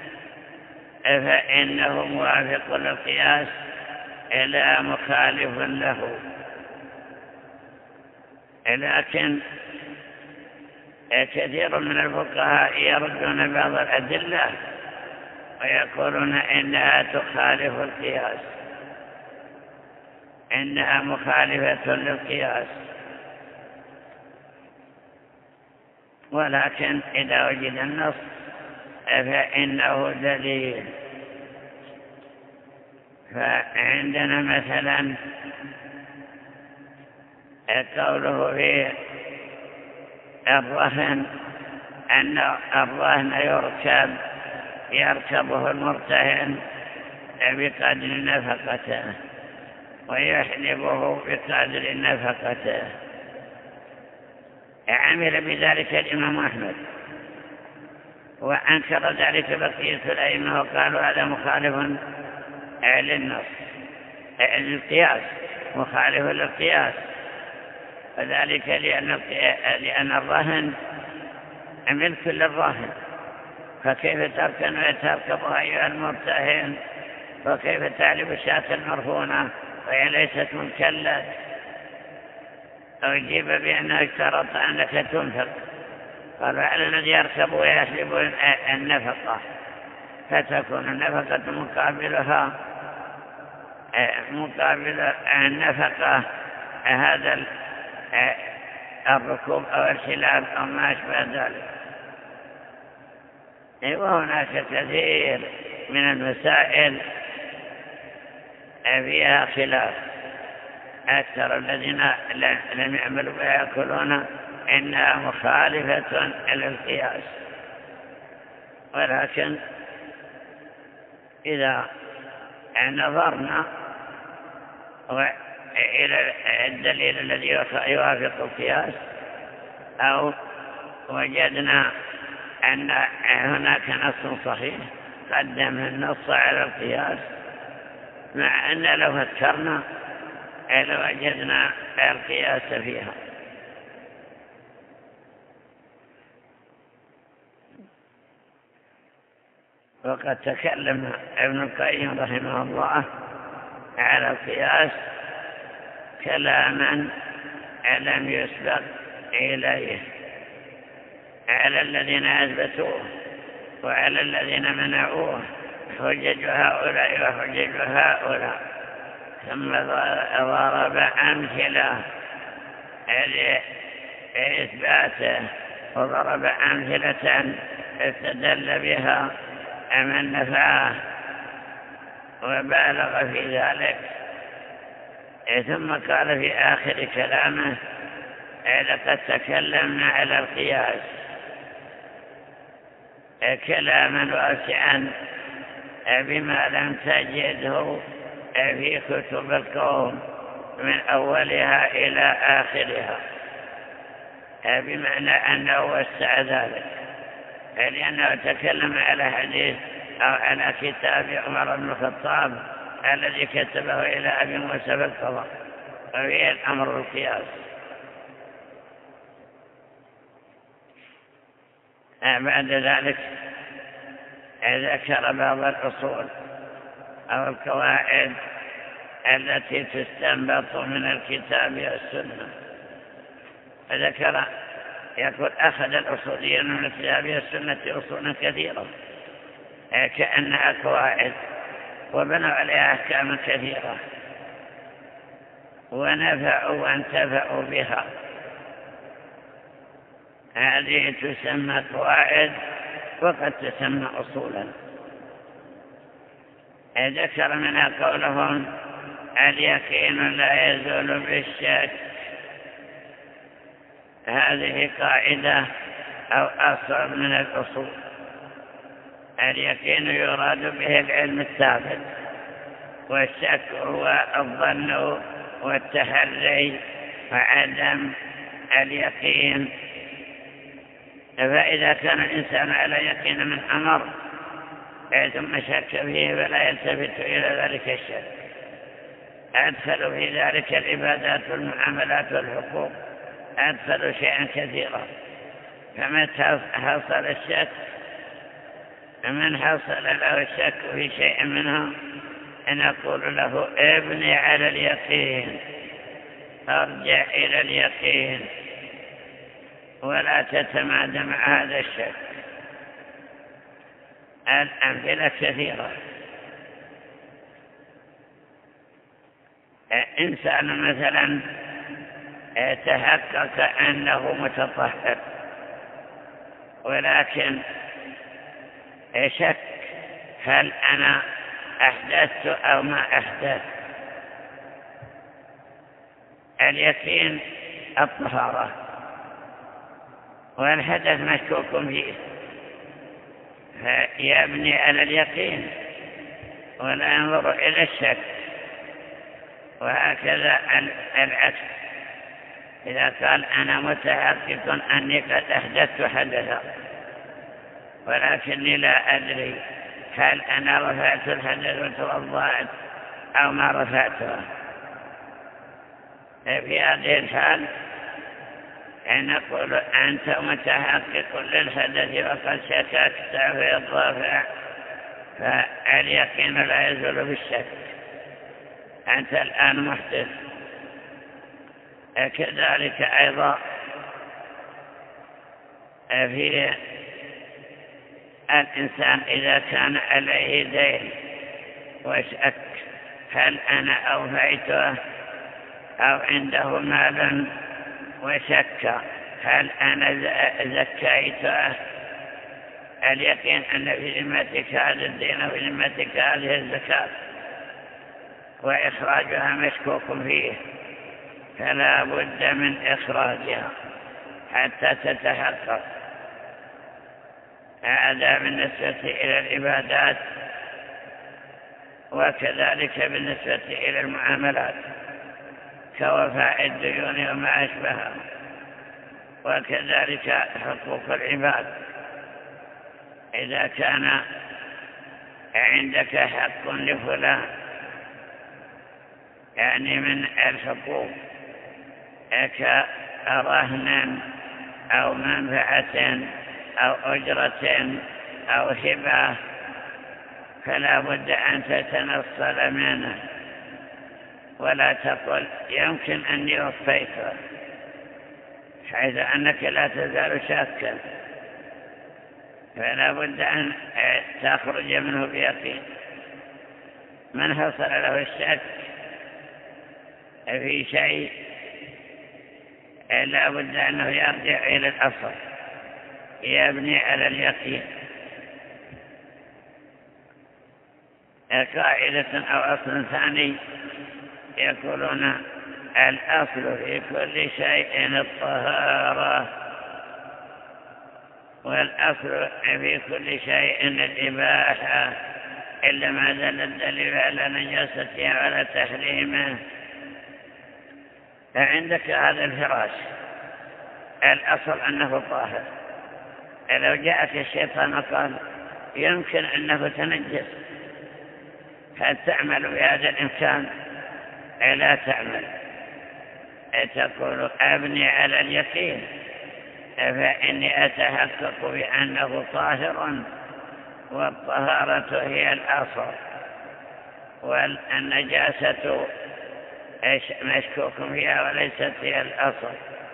فإنه موافق للقياس إلى مخالف له. لكن كثير من الفقهاء يردون بعض الأدلة ويقولون إنها تخالف القياس، إنها مخالفة للقياس. ولكن إذا وجد النص فإنه دليل. فعندنا مثلا قوله في الرهن أن الرهن يركبه المرتهن بقدر نفقته ويحلبه بقدر نفقته. عمل بذلك الإمام أحمد وأنكر ذلك بقية الأئمة وقالوا هذا مخالف للنص، للقياس، مخالف للقياس. وذلك لأن الرهن ملك للراهن، فكيف تركبها أيها المرتهن؟ وكيف تعلب الشاة المرهونة وهي ليست ممكلة؟ أجيب بأنه اشترط أنك تنفق، قال على الذي يركب ويحلب النفقة، فتكون النفقة مقابل النفقة هذا الركوب أو الحلاب أو ما أشبه ذلك. وهناك كثير من المسائل فيها خلاف، أكثر الذين لم يعملوا بها يقولون إنها مخالفة للقياس. ولكن إذا نظرنا إلى الدليل الذي يوافق القياس أو وجدنا أن هناك نص صحيح قدم النص على القياس، مع أن لو فكرنا لوجدنا القياس فيها. وقد تكلم ابن القيم رحمه الله على القياس كلاما لم يسبق إليه، على الذين أثبتوه وعلى الذين منعوه، حجج هؤلاء وحجج هؤلاء. ثم ضرب أمثلة لإثباته وضرب أمثلة استدل بها من نفعه وبالغ في ذلك. ثم قال في آخر كلامه لقد تكلمنا على القياس كلاما واسعا بما لم تجده في كتب القوم من أولها إلى آخرها، بمعنى أنه وسع ذلك، لأنه تكلم على حديث أو على كتاب عمر بن الخطاب الذي كتبه إلى أبي موسى بالقضاء، وفيه الأمر القياس. بعد ذلك ذكر بعض الأصول أو القواعد التي تستنبط من الكتاب والسنة. فذكر يقول أخذ الأصوليون من الكتاب والسنة أصولا كثيرة كأنها قواعد، وبنوا عليها أحكاما كثيرة ونفعوا وانتفعوا بها. هذه تسمى قواعد وقد تسمى أصولا. ذكر منها قولهم اليقين لا يزول بالشك. هذه قاعدة أو أصل من الأصول. اليقين يراد به العلم الثابت، والشك هو الظن والتحري وعدم اليقين. فإذا كان الإنسان على يقين من أمر ثم شك فيه فلا يلتفت إلى ذلك الشك، أدخلوا في ذلك العبادات والمعاملات والحقوق، أدخلوا شيئا كثيرا. فمتى حصل الشك، من حصل له الشك في شيء منها نقول له ابني على اليقين، ارجع إلى اليقين ولا تتمادى مع هذا الشك. الأمثلة كثيرة. إنسان مثلا تحقق أنه متطهر ولكن شك هل أنا أحدثت أو ما أحدثت. اليقين الطهارة، والحدث مشكوك فيه، فيبني على اليقين ولا ينظر إلى الشك. وهكذا العكس، إذا قال أنا متحقق أني قد أحدثت حدثا ولكني لا أدري هل أنا رفعت الحدث وتوضأت أو ما رفعتها، في هذه الحال نقول أنت متحقق للحدث وقد شككت في الرفع، فاليقين لا يزول بالشك، أنت الآن محدث. كذلك أيضا في الإنسان إذا كان عليه دين وشك هل أنا أوفيته، أو عنده مال وشك هل أنا زكيته، اليقين أن في ذمتك هذا الدين وفي ذمتك هذه الزكاة وإخراجها مشكوك فيه، فلا بد من إخراجها حتى تتحقق. هذا بالنسبة إلى العبادات، وكذلك بالنسبة إلى المعاملات كوفاء الديون وما أشبهها، وكذلك حقوق العباد. إذا كان عندك حق لفلان يعني من الحقوق كرهن أو منفعة أو أجرة أو هبة، فلا بد أن تتنصل منه ولا تقل يمكن أني وفيته، حيث أنك لا تزال شاكا، فلا بد أن تخرج منه بيقين. من حصل له الشك في شيء لا بد أنه يرجع إلى الأصل، يبني على اليقين. قاعدة أو أصل ثاني يقولون الأصل في كل شيء الطهارة، والأصل في كل شيء الإباحة، إلا ما دل الدليل على نجاستها ولا تحريمه. فعندك هذا الفراش الأصل أنه طاهر، لو جاءك الشيطان وقال يمكن أنه تنجس، هل تعمل بهذا الإمكان؟ لا تعمل، تقول أبني على اليقين، فإني أتحقق بأنه طاهر، والطهارة هي الأصل، والنجاسة مشكوك فيها وليست هي الأصل.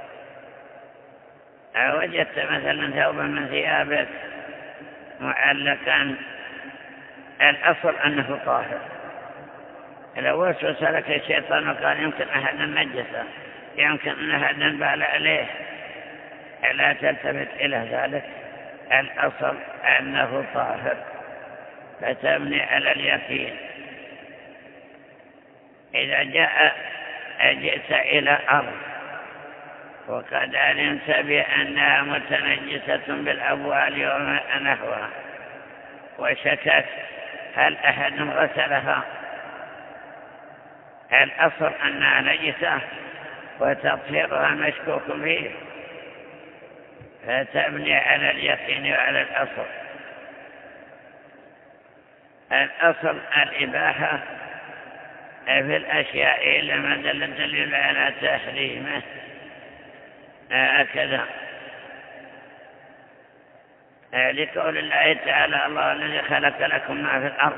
وجدت مثلا ثوبا من ثيابك معلقا، الأصل أنه طاهر، لو وسوس لك الشيطان وقال يمكن أحدا نجسه، يمكن أن أحدا بال عليه، لا تلتفت إلى ذلك، الأصل أنه طاهر، فتبني على اليقين. إذا جئت إلى أرض وقد علمت بأنها متنجسة بالأبوال وما نحوها، وشكت هل أحد غسلها، الأصل أنها نجسة وتطهيرها مشكوك فيه، فتبني على اليقين وعلى الأصل. الأصل الإباحة في الأشياء إلا ما دل الدليل على تحريمه هكذا. لقول الله تعالى الله الذي خلق لكم ما في الأرض،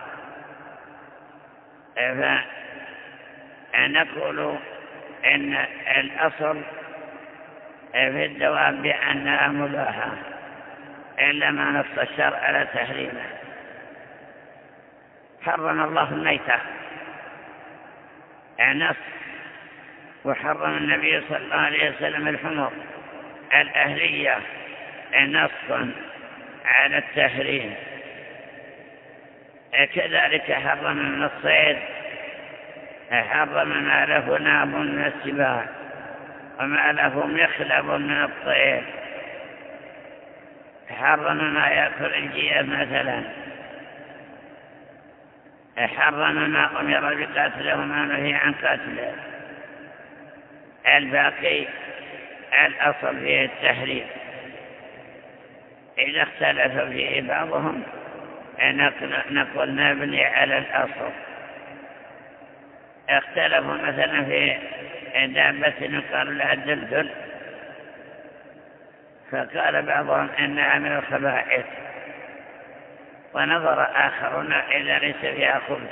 فنقول إن الأصل في الدواب أنها مباحة إلا ما نص الشرع على تحريمه. حرم الله الميتة نص، وحرم النبي صلى الله عليه وسلم الحمر الأهلية نص على التحريم. كذلك حرم من الصيد، حرم ما له ناب من السباع وما له مخلب من الطير، حرم ما يأكل الجيف مثلا، حرم ما أمر بقتله وما نهي عن قتله. الباقي الأصل فيه التحريم، إذا اختلف فيه بعضهم نقول نبني على الأصل. اختلفوا مثلا في دابة يقال لها الدلدل، فقال بعضهم إنها من الخبائث، ونظر آخرون إذا ليس فيها خبز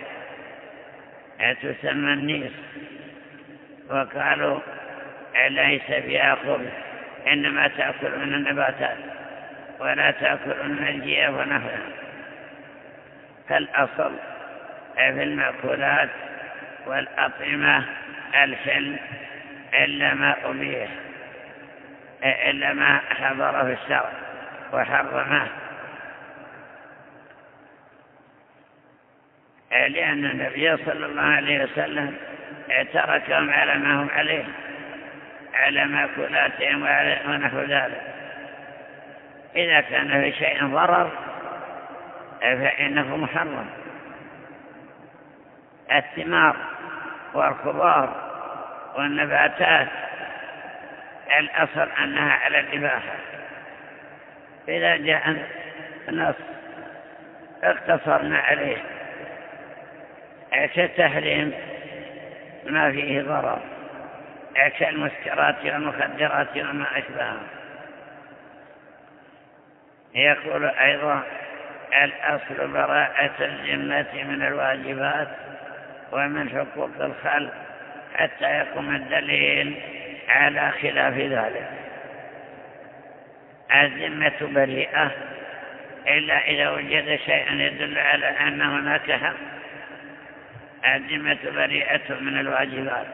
تسمى النيس، وقالوا ليس فيها خبز إنما تأكل من النباتات ولا تأكل من الجيف ونحوها. فالأصل في المأكولات والأطعمة الحل إلا ما أبيح، إلا ما حضره الشرع وحرمه، لأن النبي صلى الله عليه وسلم تركهم على ما هم عليه، على مأكولاتهم ونحو ذلك. إذا كان في شيء ضرر فإنه محرم. الثمار والخضار والنباتات الأصل أنها على الإباحة. إذا جاء النص اقتصرنا عليه كالتحريم ما فيه ضرر، كالمسكرات والمخدرات وما أشبهها. يقول أيضا الأصل براءة الذمة من الواجبات ومن حقوق الخلق حتى يقوم الدليل على خلاف ذلك. الذمة بريئة إلا إذا وجد شيئا يدل على أن هناك حق. الذمة بريئة من الواجبات،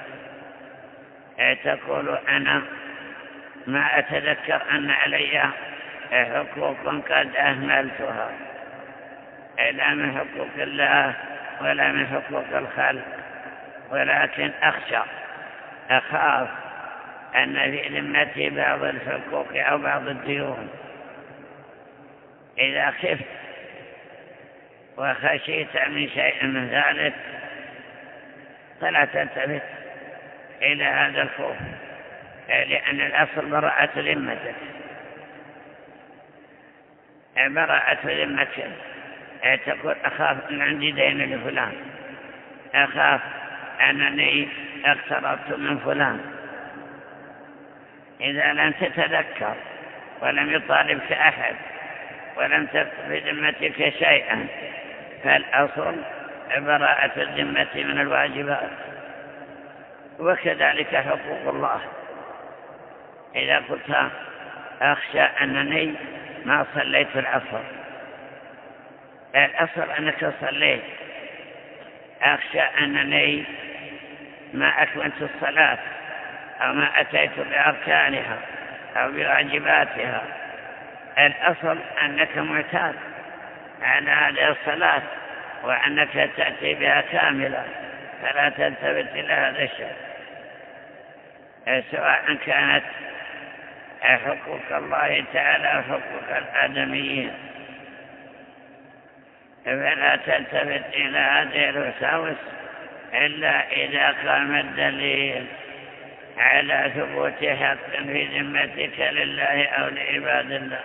تقول أنا ما أتذكر أن علي حقوق قد أهملتها، لا من حقوق الله ولا من حقوق الخلق، ولكن أخاف أن في ذمتي بعض الحقوق أو بعض الديون. إذا خفت وخشيت من شيء من ذلك فلا تلتفت إلى هذا الخوف، لأن الأصل براءة ذمتك. براءة ذمتك تقول أخاف أن عندي دين لفلان، أخاف أنني اقترضت من فلان. إذا لم تتذكر ولم يطالبك أحد ولم تكتب في ذمتك شيئا فالأصل براءة الذمة من الواجبات. وكذلك حقوق الله. إذا قلت أخشى أنني ما صليت العصر، الأصل أنك صليت. أخشى أنني ما أكملت الصلاة أو ما أتيت بأركانها أو بواجباتها، الأصل أنك معتاد على هذه الصلاة وأنك تأتي بها كاملة، فلا تلتفت إلى هذا الشيء. سواء كانت حقوق الله تعالى وحقوق الآدميين، فلا تلتفت إلى هذه الوساوس إلا إذا قام الدليل على ثبوت حق في ذمتك لله أو لعباد الله.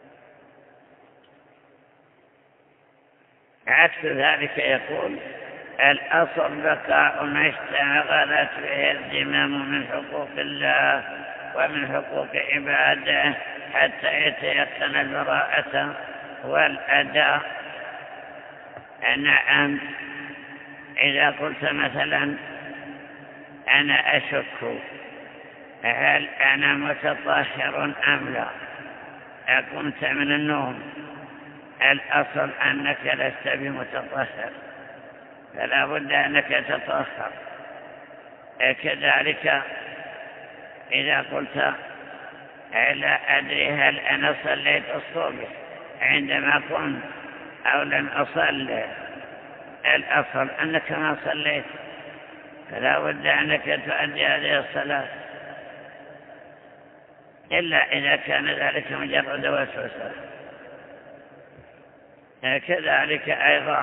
عكس ذلك يقول الأصل بقاء ما اشتغلت به الذمم من حقوق الله ومن حقوق عباده حتى يتيقن البراءة والأداء. نعم، إذا قلت مثلا أنا أشك هل أنا متطهر أم لا، قمت من النوم، الأصل أنك لست بمتطهر فلا بد أنك تطهر. كذلك إذا قلت لا أدري هل أنا صليت الصبح عندما قمت أو لم أصلي، الأصل أنك ما صليت فلا بد أنك تؤدي هذه الصلاة، إلا إذا كان ذلك مجرد وسوسة. كذلك أيضا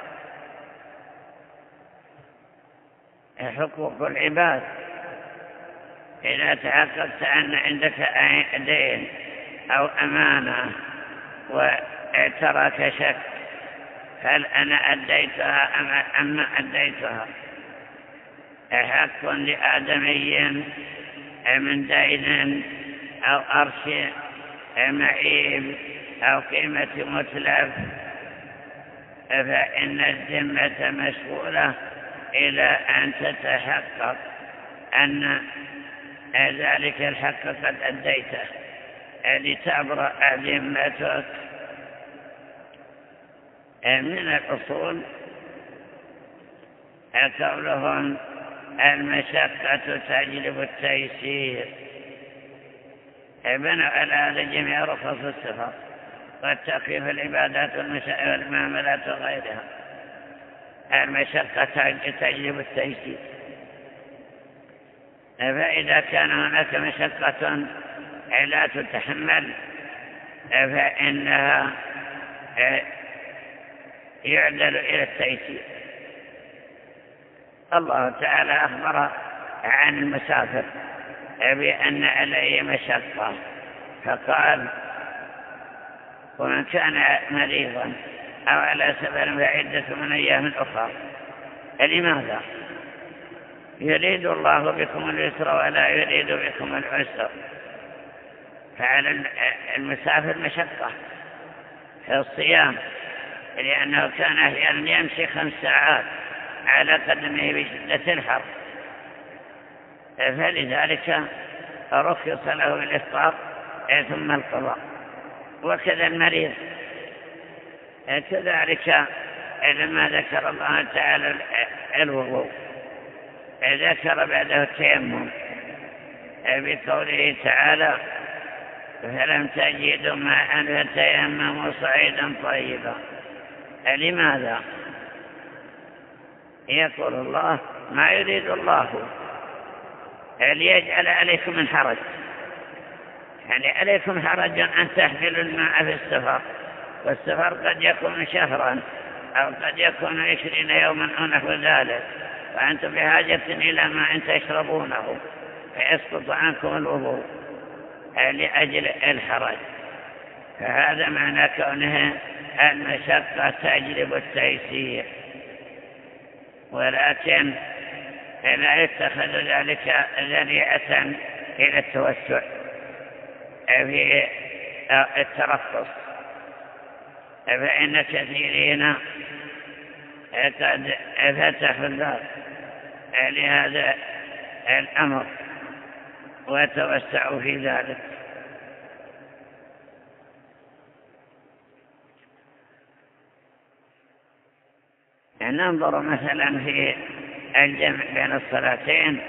حقوق العباد، إذا تحققت أن عندك دين أو أمانة وتراك شك هل أنا أديتها أم ما أديتها، حق لآدمي من دين أو أرش معيب أو قيمة متلف، فإن الذمة مشغولة إلى أن تتحقق أن ذلك الحق قد أديته لتبرأ ذمتك. من الأصول قولهم المشقة تجلب التيسير، بنوا على هذا جميع رخص السفر والتخفيف العبادات والمعاملات وغيرها. المشقة تجلب التيسير، فإذا كان هناك مشقة لا تتحمل فإنها يعدل إلى التيسير. الله تعالى أخبر عن المسافر بأن عليه مشقة فقال ومن كان مريضا أو على سفر فعدة من أيام أخرى. لماذا؟ يريد الله بكم اليسر ولا يريد بكم العسر، فعلى المسافر مشقة في الصيام، لأنه كان أحيانا يمشي 5 ساعات على قدمه بشدة الحر، فلذلك رخص له الإفطار ثم القضاء. وكذا المريض كذلك لما ذكر الله تعالى الوضوء ذكر بعده التيمم بقوله تعالى فلم تجدوا ماء فتيمموا صعيدا طيبا. لماذا؟ يقول الله ما يريد الله ليجعل عليكم من حرج، يعني عليكم حرج أن تحملوا الماء في السفر، والسفر قد يكون شهرا أو قد يكون 20 يوما أو نحو ذلك، فأنتم بحاجة إلى ماء تشربونه فيسقط عنكم الوضوء لأجل الحرج. فهذا معنى كونه المشقة تجلب التيسير، ولكن لا يتخذ ذلك ذريعة إلى التوسع في الترخص، فإن كثيرين قد فتحوا الباب لهذا الأمر وتوسعوا في ذلك. ننظر مثلا في الجمع بين الصلاتين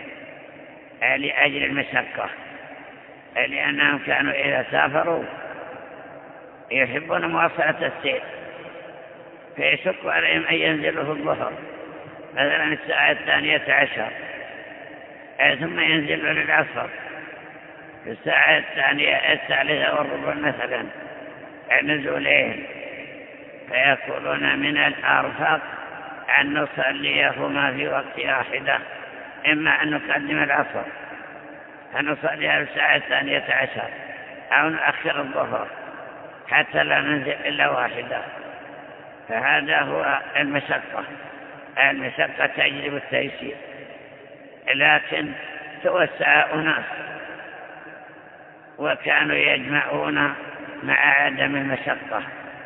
لأجل المشقة، لأنهم كانوا إذا سافروا يحبون مواصلة السير، فيشق عليهم أن ينزلوا في الظهر مثلا الساعة 12 ثم ينزلوا للعصر في الساعة 2:43 مثلا نزولين، فيقولون من الأرفق أن نصليهما في وقت واحدة، إما أن نقدم العصر فنصليها في الساعة 12 أو نؤخر الظهر حتى لا ننزل إلا واحدة، فهذا هو المشقة. المشقة تجلب التيسير، لكن توسع أناس وكانوا يجمعون مع عدم المشقة.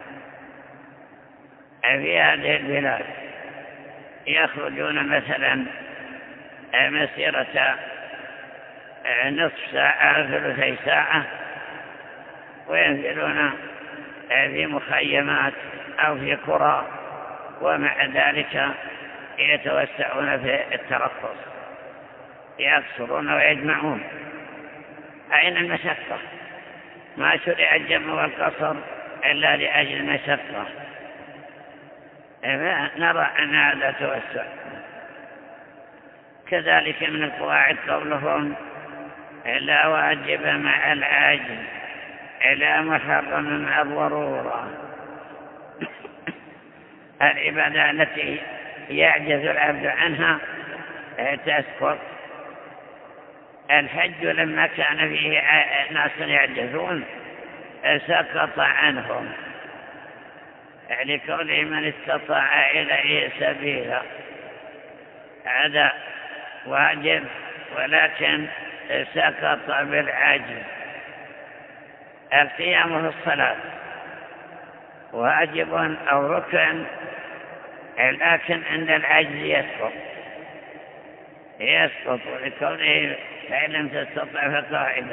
في هذه البلاد يخرجون مثلا مسيرة نصف ساعة ثلثي ساعة وينزلون في مخيمات أو في قرى، ومع ذلك يتوسعون في الترخص، يقصرون ويجمعون. أين المشقة؟ ما شرع الجمع والقصر إلا لأجل المشقة. نرى أن هذا توسع. كذلك من القواعد قولهم لا واجب مع العاجز، لا محرم مع الضرورة. العبادة التي يعجز العبد عنها تسقط. الحج لما كان فيه ناس يعجزون سقط عنهم، لقوله من استطاع إليه سبيلا. هذا واجب ولكن سقط بالعجز. القيام في الصلاة واجب أو ركن، لكن عند العجز يسقط لقوله فإن لم تستطع فقاعدا.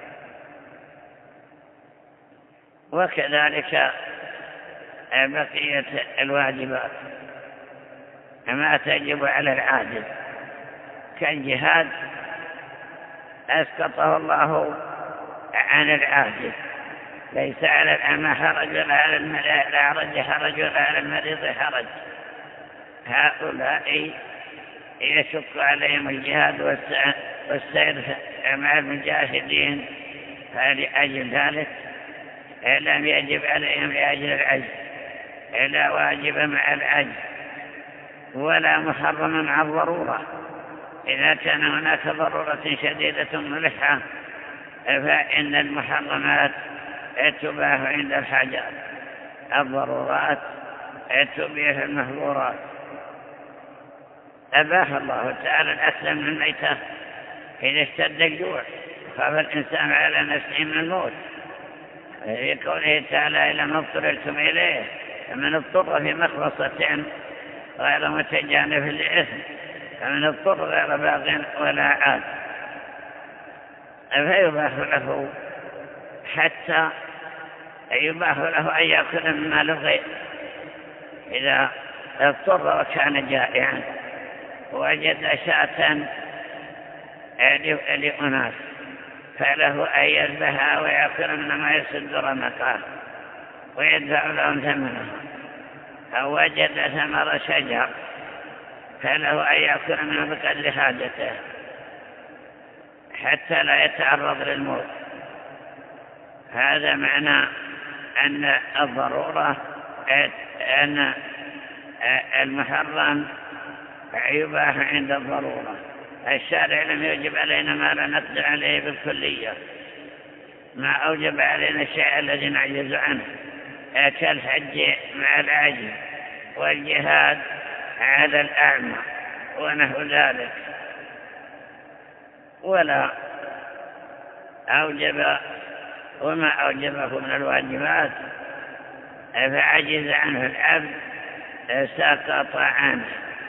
وكذلك بقية الواجبات ما تجب على العاجز كالجهاد أسقطه الله عن العاجز. ليس على الأعمى حرج ولا على الأعرج حرج ولا على المريض حرج. هؤلاء يشق عليهم الجهاد والسير مع المجاهدين، فلأجل ذلك لم يجب عليهم لأجل العجز، لا واجب مع العجز ولا محرم مع الضرورة. إذا كان هناك ضرورة شديدة ملحة فإن المحرمات تباح عند الحاجات، الضرورات تبيح المحظورات. أباح الله تعالى الأكل من الميتة إذا اشتد الجوع، خاف الإنسان على نفسه من الموت، في قوله تعالى إلا ما اضطررتم إليه فمن اضطر في مخلصة غير متجانف لإثم فمن اضطر غير باغ ولا عاد. فيباح له حتى يباح له أن يأكل من مال الغير إذا اضطر وكان جائعا وجد شاة لأناس فله أن يذبحها ويأكل من ما يسد رمقه ويدفع لهم ثمنها، أو وجد ثمر شجر فله أن يأكل منه بقدر حاجته حتى لا يتعرض للموت. هذا معنى أن الضرورة أن المحرم يباح عند الضرورة. الشارع لم يوجب علينا ما لا نقدر عليه بالكلية، ما أوجب علينا الشيء الذي نعجز عنه كالحج مع العجز والجهاد على الأعمى ونحو ذلك، ولا أوجب وما أوجبه من الواجبات فعجز عنه العبد سقط عنه.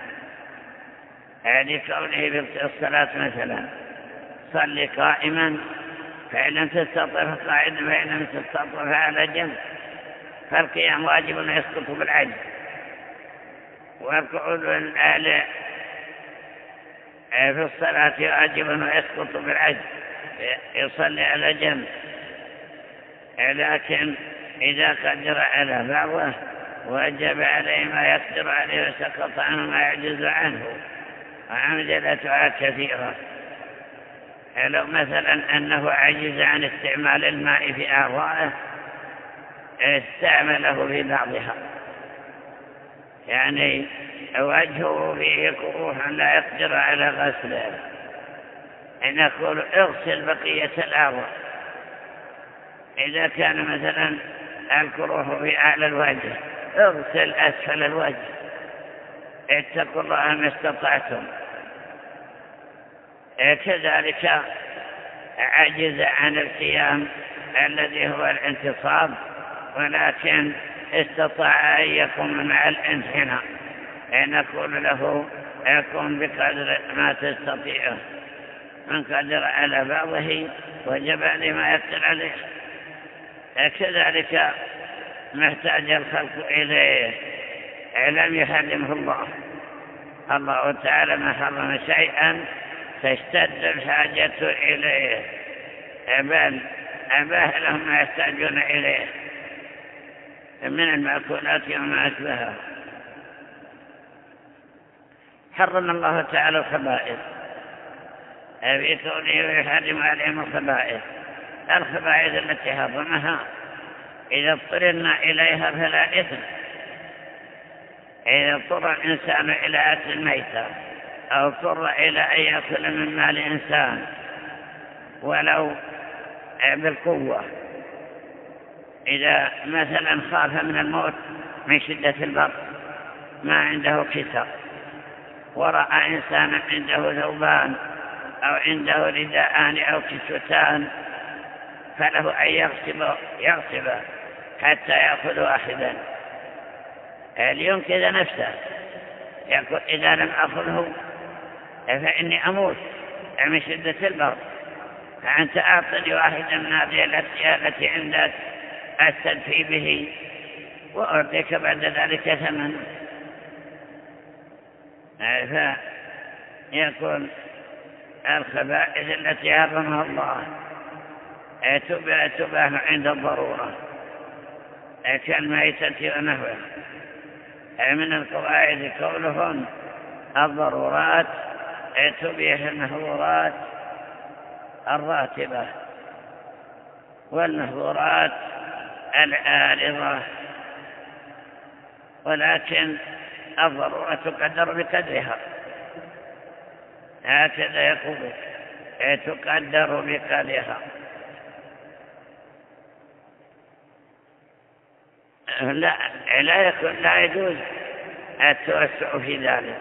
لقوله في الصلاة مثلا صل قائما فإن لم تستطع فقاعدا فإن لم تستطع فعلى جنب، فالقيام واجب يسقط بالعجز، والقعود في الصلاة واجب ويسقط بالعجز يصلي على جنب. لكن إذا قدر على بعضه وجب عليه ما يقدر عليه وسقط عنه ما يعجز عنه، وعمدلتها كثيرة. لو مثلا أنه عجز عن استعمال الماء في أعضائه استعمله في بعضها، يعني وجهه فيه قروح لا يقدر على غسله، إن نقول اغسل بقية الأعضاء. إذا كان مثلا القروح في أعلى الوجه اغسل أسفل الوجه، اتقوا الله ما استطعتم. كذلك عجز عن القيام الذي هو الانتصاب، ولكن استطاع أن يقوم مع الانحناء، نقول له يقوم بقدر ما تستطيعه، من قدر على بعضه وجب عليه ما يقدر عليه. كذلك محتاج الخلق إليه، لم يحرمه الله تعالى ما حرم شيئا تشتد الحاجة إليه، بل أباه لهم ما يحتاجون إليه من المأكولات وما أشبهها. حرم الله تعالى الخبائث في كونه ويحرم عليهم الخبائث التي حرمها إذا اضطررنا إليها فلا إثم. إذا اضطر الإنسان إلى أكل الميتة أو اضطر إلى أن يأكل من مال إنسان ولو بالقوة، إذا مثلا خاف من الموت من شدة البرد ما عنده كساء، ورأى إنسانا عنده ثوبان أو عنده رداءان أو كسوتان، فله أن يغصب حتى يأخذ واحدا لينقذ نفسه. يقول إذا لم أخذه فإني أموت من شدة البرد، فأنت أعطني واحدا من هذه الأشياء التي عندك أستدفي به وأعطيك بعد ذلك ثمن. فيكون الخبائث التي حرمها الله تباح عند الضرورة كالميتة ونحوها. من القواعد قولهم الضرورات تبيح المحظورات الراتبة والمحظورات العارضة، ولكن الضرورة تقدر بقدرها، هكذا يقول تقدر بقدرها. لا يجوز التوسع في ذلك،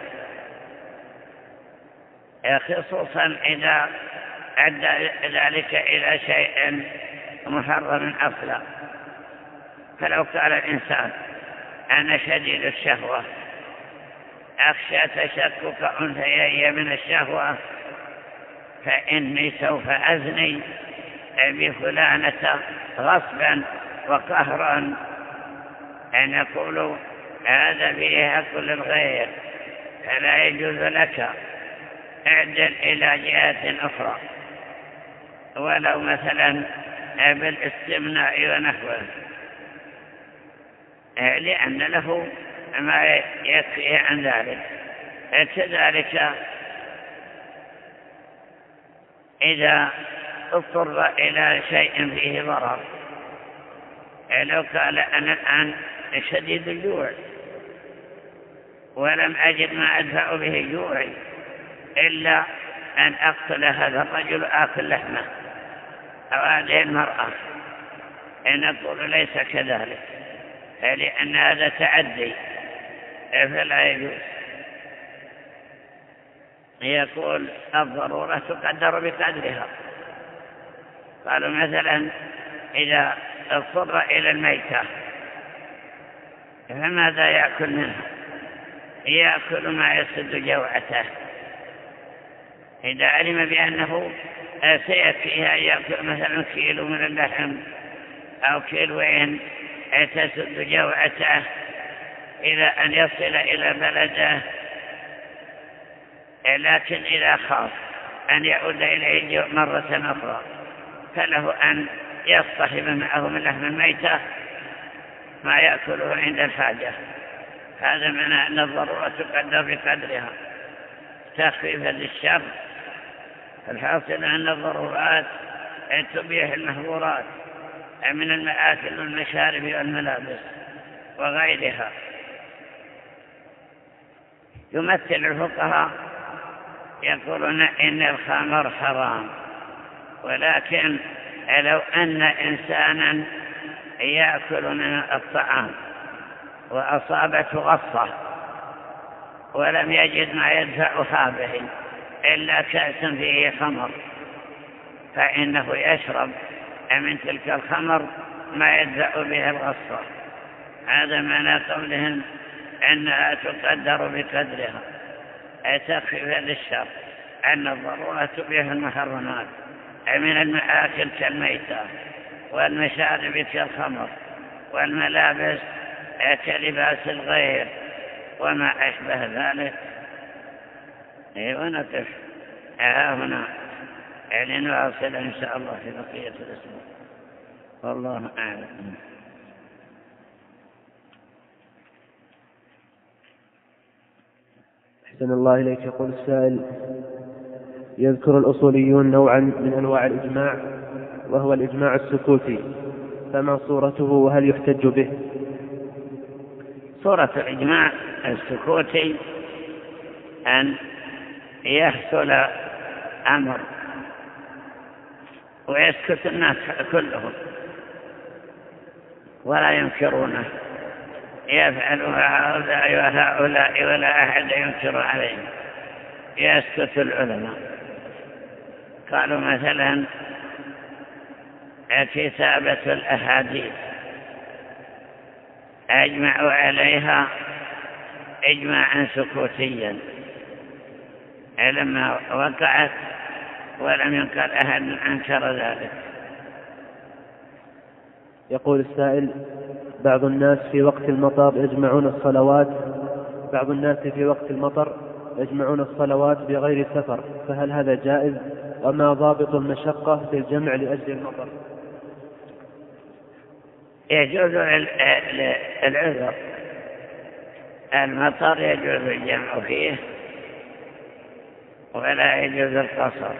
خصوصا إذا أدى ذلك إلى شيء محرم أصلا. فلو قال الإنسان أنا شديد الشهوة أخشى تشكك أنثيي من الشهوة فإني سوف أزني بفلانة غصبا وقهرا، أن يقول هذا فيه حق للغير فلا يجوز لك، اعدل إلى جهات أخرى ولو مثلا بالاستمناء ونحوه، لأن له ما يكفيه عن ذلك. كذلك إذا اضطر إلى شيء فيه ضرر، لو قال أنا الآن شديد الجوع ولم أجد ما أدفع به جوعي إلا أن أقتل هذا الرجل آكل لحمه أو هذه المرأة، نقول ليس كذلك، لأن هذا تعدي فلا يجوز. يقول الضرورة تقدر بقدرها. قالوا مثلا إذا اضطر إلى الميتة فماذا يأكل منها؟ يأكل ما يسد جوعته. إذا علم بأنه سيكفيها يأكل مثلا كيلو من اللحم أو كيلوين تسد جوعته إلى أن يصل إلى بلده، لكن إذا خاف أن يعود إليه مرة أخرى فله أن يصطحب معه من لحم الميتة ما يأكله عند الحاجة. هذا معنى أن الضرورة تقدر بقدرها تخفيفا للشر. الحاصل أن الضرورات تبيح المحظورات من المآكل والمشارب والملابس وغيرها. يمثل الفقهاء يقولون إن الخمر حرام، ولكن لو أن إنسانا يأكل من الطعام وأصابته غصة ولم يجد ما يدفعها به إلا كأس فيه خمر، فإنه يشرب من تلك الخمر ما يدفع به الغصة. هذا معنى قولهم أنها تقدر بقدرها، أي تخفف للشر، أن الضرورة تبيح المحرمات من المآكل كالميتة، والمشارب كالخمر، والملابس كلباس الغير، وما أشبه ذلك. ونقف هنا لنواصل إن شاء الله في بقية الأسبوع، والله أعلم. أحسن الله إليك. يقول السائل: يذكر الأصوليون نوعا من أنواع الإجماع وهو الإجماع السكوتي، فما صورته وهل يحتج به؟ صورة الإجماع السكوتي أن يحصل أمر ويسكت الناس كلهم ولا ينكرونه، يفعلها هؤلاء وهؤلاء ولا أحد ينكر عليهم، يسكت العلماء. قالوا مثلا كتابة الأحاديث أجمعوا عليها إجماعا سكوتيا لما وقعت، ولم ينكر أحد أنكر ذلك. يقول السائل: بعض الناس في وقت المطر يجمعون الصلوات بغير سفر، فهل هذا جائز؟ وما ضابط المشقة في الجمع لأجل المطر؟ يجوز العذر، المطر يجوز الجمع فيه ولا يجوز القصر،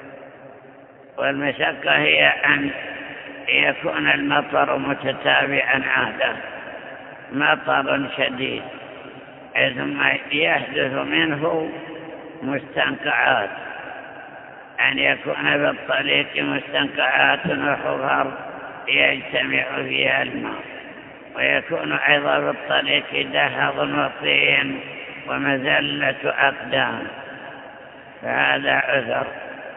والمشقة هي أن يكون المطر متتابعا عادة، مطر شديد ثم يحدث منه مستنقعات، أن يكون بالطريق مستنقعات وحفر يجتمع فيها الماء، ويكون أيضا بالطريق دهض وطين ومزلة أقدام، فهذا عذر.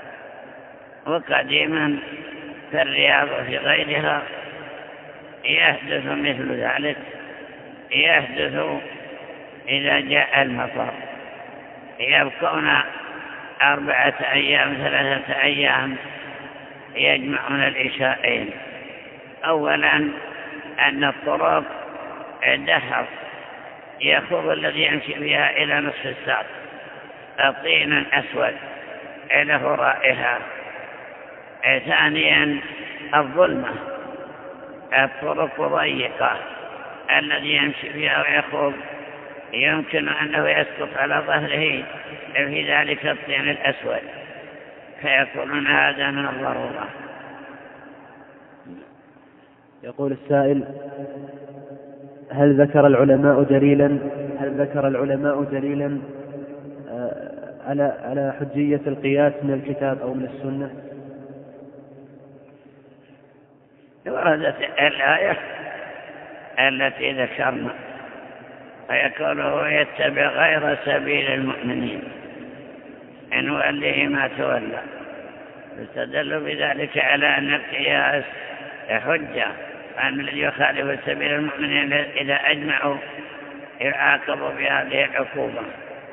وقديما في الرياض وفي غيرها يحدث مثل ذلك، يحدث إذا جاء المطر، يبقون 4 أيام 3 أيام يجمعون العشاءين. أولا أن الطرق دهر يخوض الذي يمشي بها إلى نصف الساق، طين أسود له رائحة. ثانيا الظلمة، الطرق ضيقة، الذي يمشي بها ويخوض يمكن أنه يسقط على ظهره في ذلك الطين الأسود، فيكون هذا من الضرورة. يقول السائل: هل ذكر العلماء دليلا على حجية القياس من الكتاب أو من السنة؟ وردت الآية التي ذكرنا، فيقول هو يتبع غير سبيل المؤمنين إن وليه ما تولى، يستدل بذلك على أن القياس حجة، أن الذي يخالف سبيل المؤمنين إذا أجمعوا يعاقبوا بهذه العقوبة.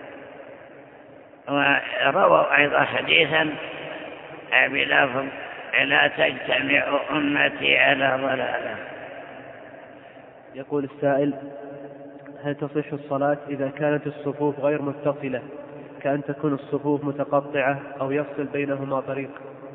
ورووا أيضا حديثا بلفظ: لا تجتمع أمتي على ضلالة. يقول السائل: هل تصح الصلاة إذا كانت الصفوف غير متصلة، كأن تكون الصفوف متقطعة أو يفصل بينهما طريق؟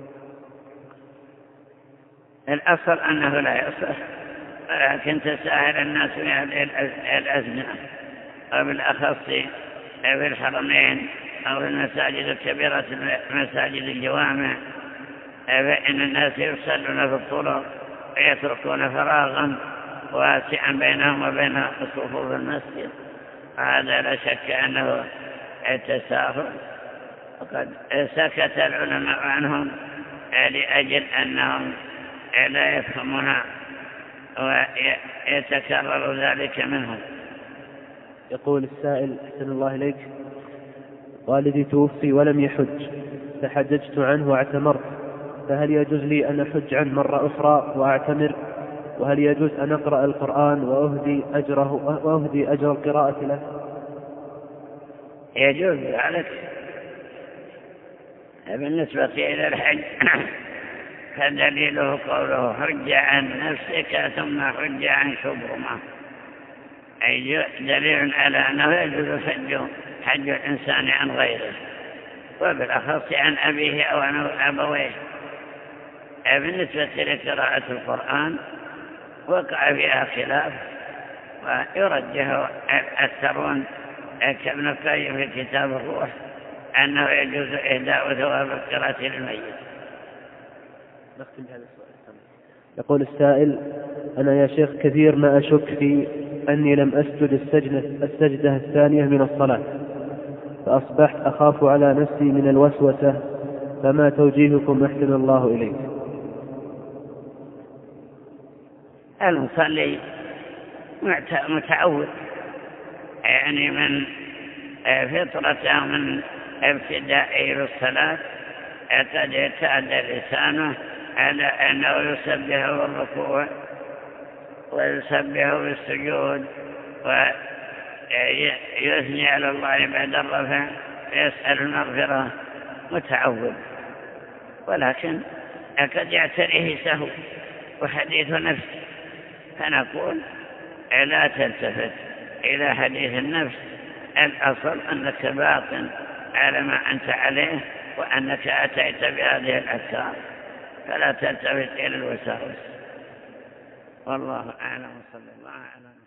الأصل أنه لا يصح، ولكن تساهل الناس في هذه الأزمنة، وبالأخص في الحرمين أو المساجد الكبيرة مساجد الجوامع، فإن الناس يصلون في الطرق ويتركون فراغا واسعا بينهم وبين صفوف المسجد. هذا لا شك أنه تساهل، وقد سكت العلماء عنهم لأجل أنهم لا يفهمون ويتكرر ذلك منهم. يقول السائل أحسن الله إليك: والدي توفي ولم يحج، فحججت عنه واعتمرت، فهل يجوز لي أن أحج عنه مرة أخرى وأعتمر؟ وهل يجوز أن أقرأ القرآن وأهدي أجر القراءة له؟ يجوز ذلك. بالنسبة إلى الحج فدليله قوله: حج عن نفسك ثم حج عن شبرمة، أي دليل على أنه يجوز حج الإنسان عن غيره، وبالأخص عن أبيه أو عن أبويه. بالنسبة لقراءة القرآن وقع فيها خلاف، ويرجح الأكثرون كابن القيم في كتاب الروح أنه يجوز إهداء ثواب القراءة للميت. يقول السائل: أنا يا شيخ كثير ما أشك في أني لم أسجد السجدة الثانية من الصلاة، فأصبحت أخاف على نفسي من الوسوسة، فما توجيهكم أحسن الله إليك؟ المصلي متعود، يعني من فطرته من ابتدائه للصلاة قد اعتاد لسانه على أنه يسبح بالركوع ويسبح بالسجود ويثني على الله بعد الرفع ويسأل المغفرة، متعود، ولكن قد يعتريه سهو وحديث نفس، فنقول لا تلتفت إلى حديث النفس، الأصل أنك باطن على ما أنت عليه وأنك أتيت بهذه الأفكار، فلا تلتفت إلى الوساوس. والله أعلم، صلى الله عليه وسلم.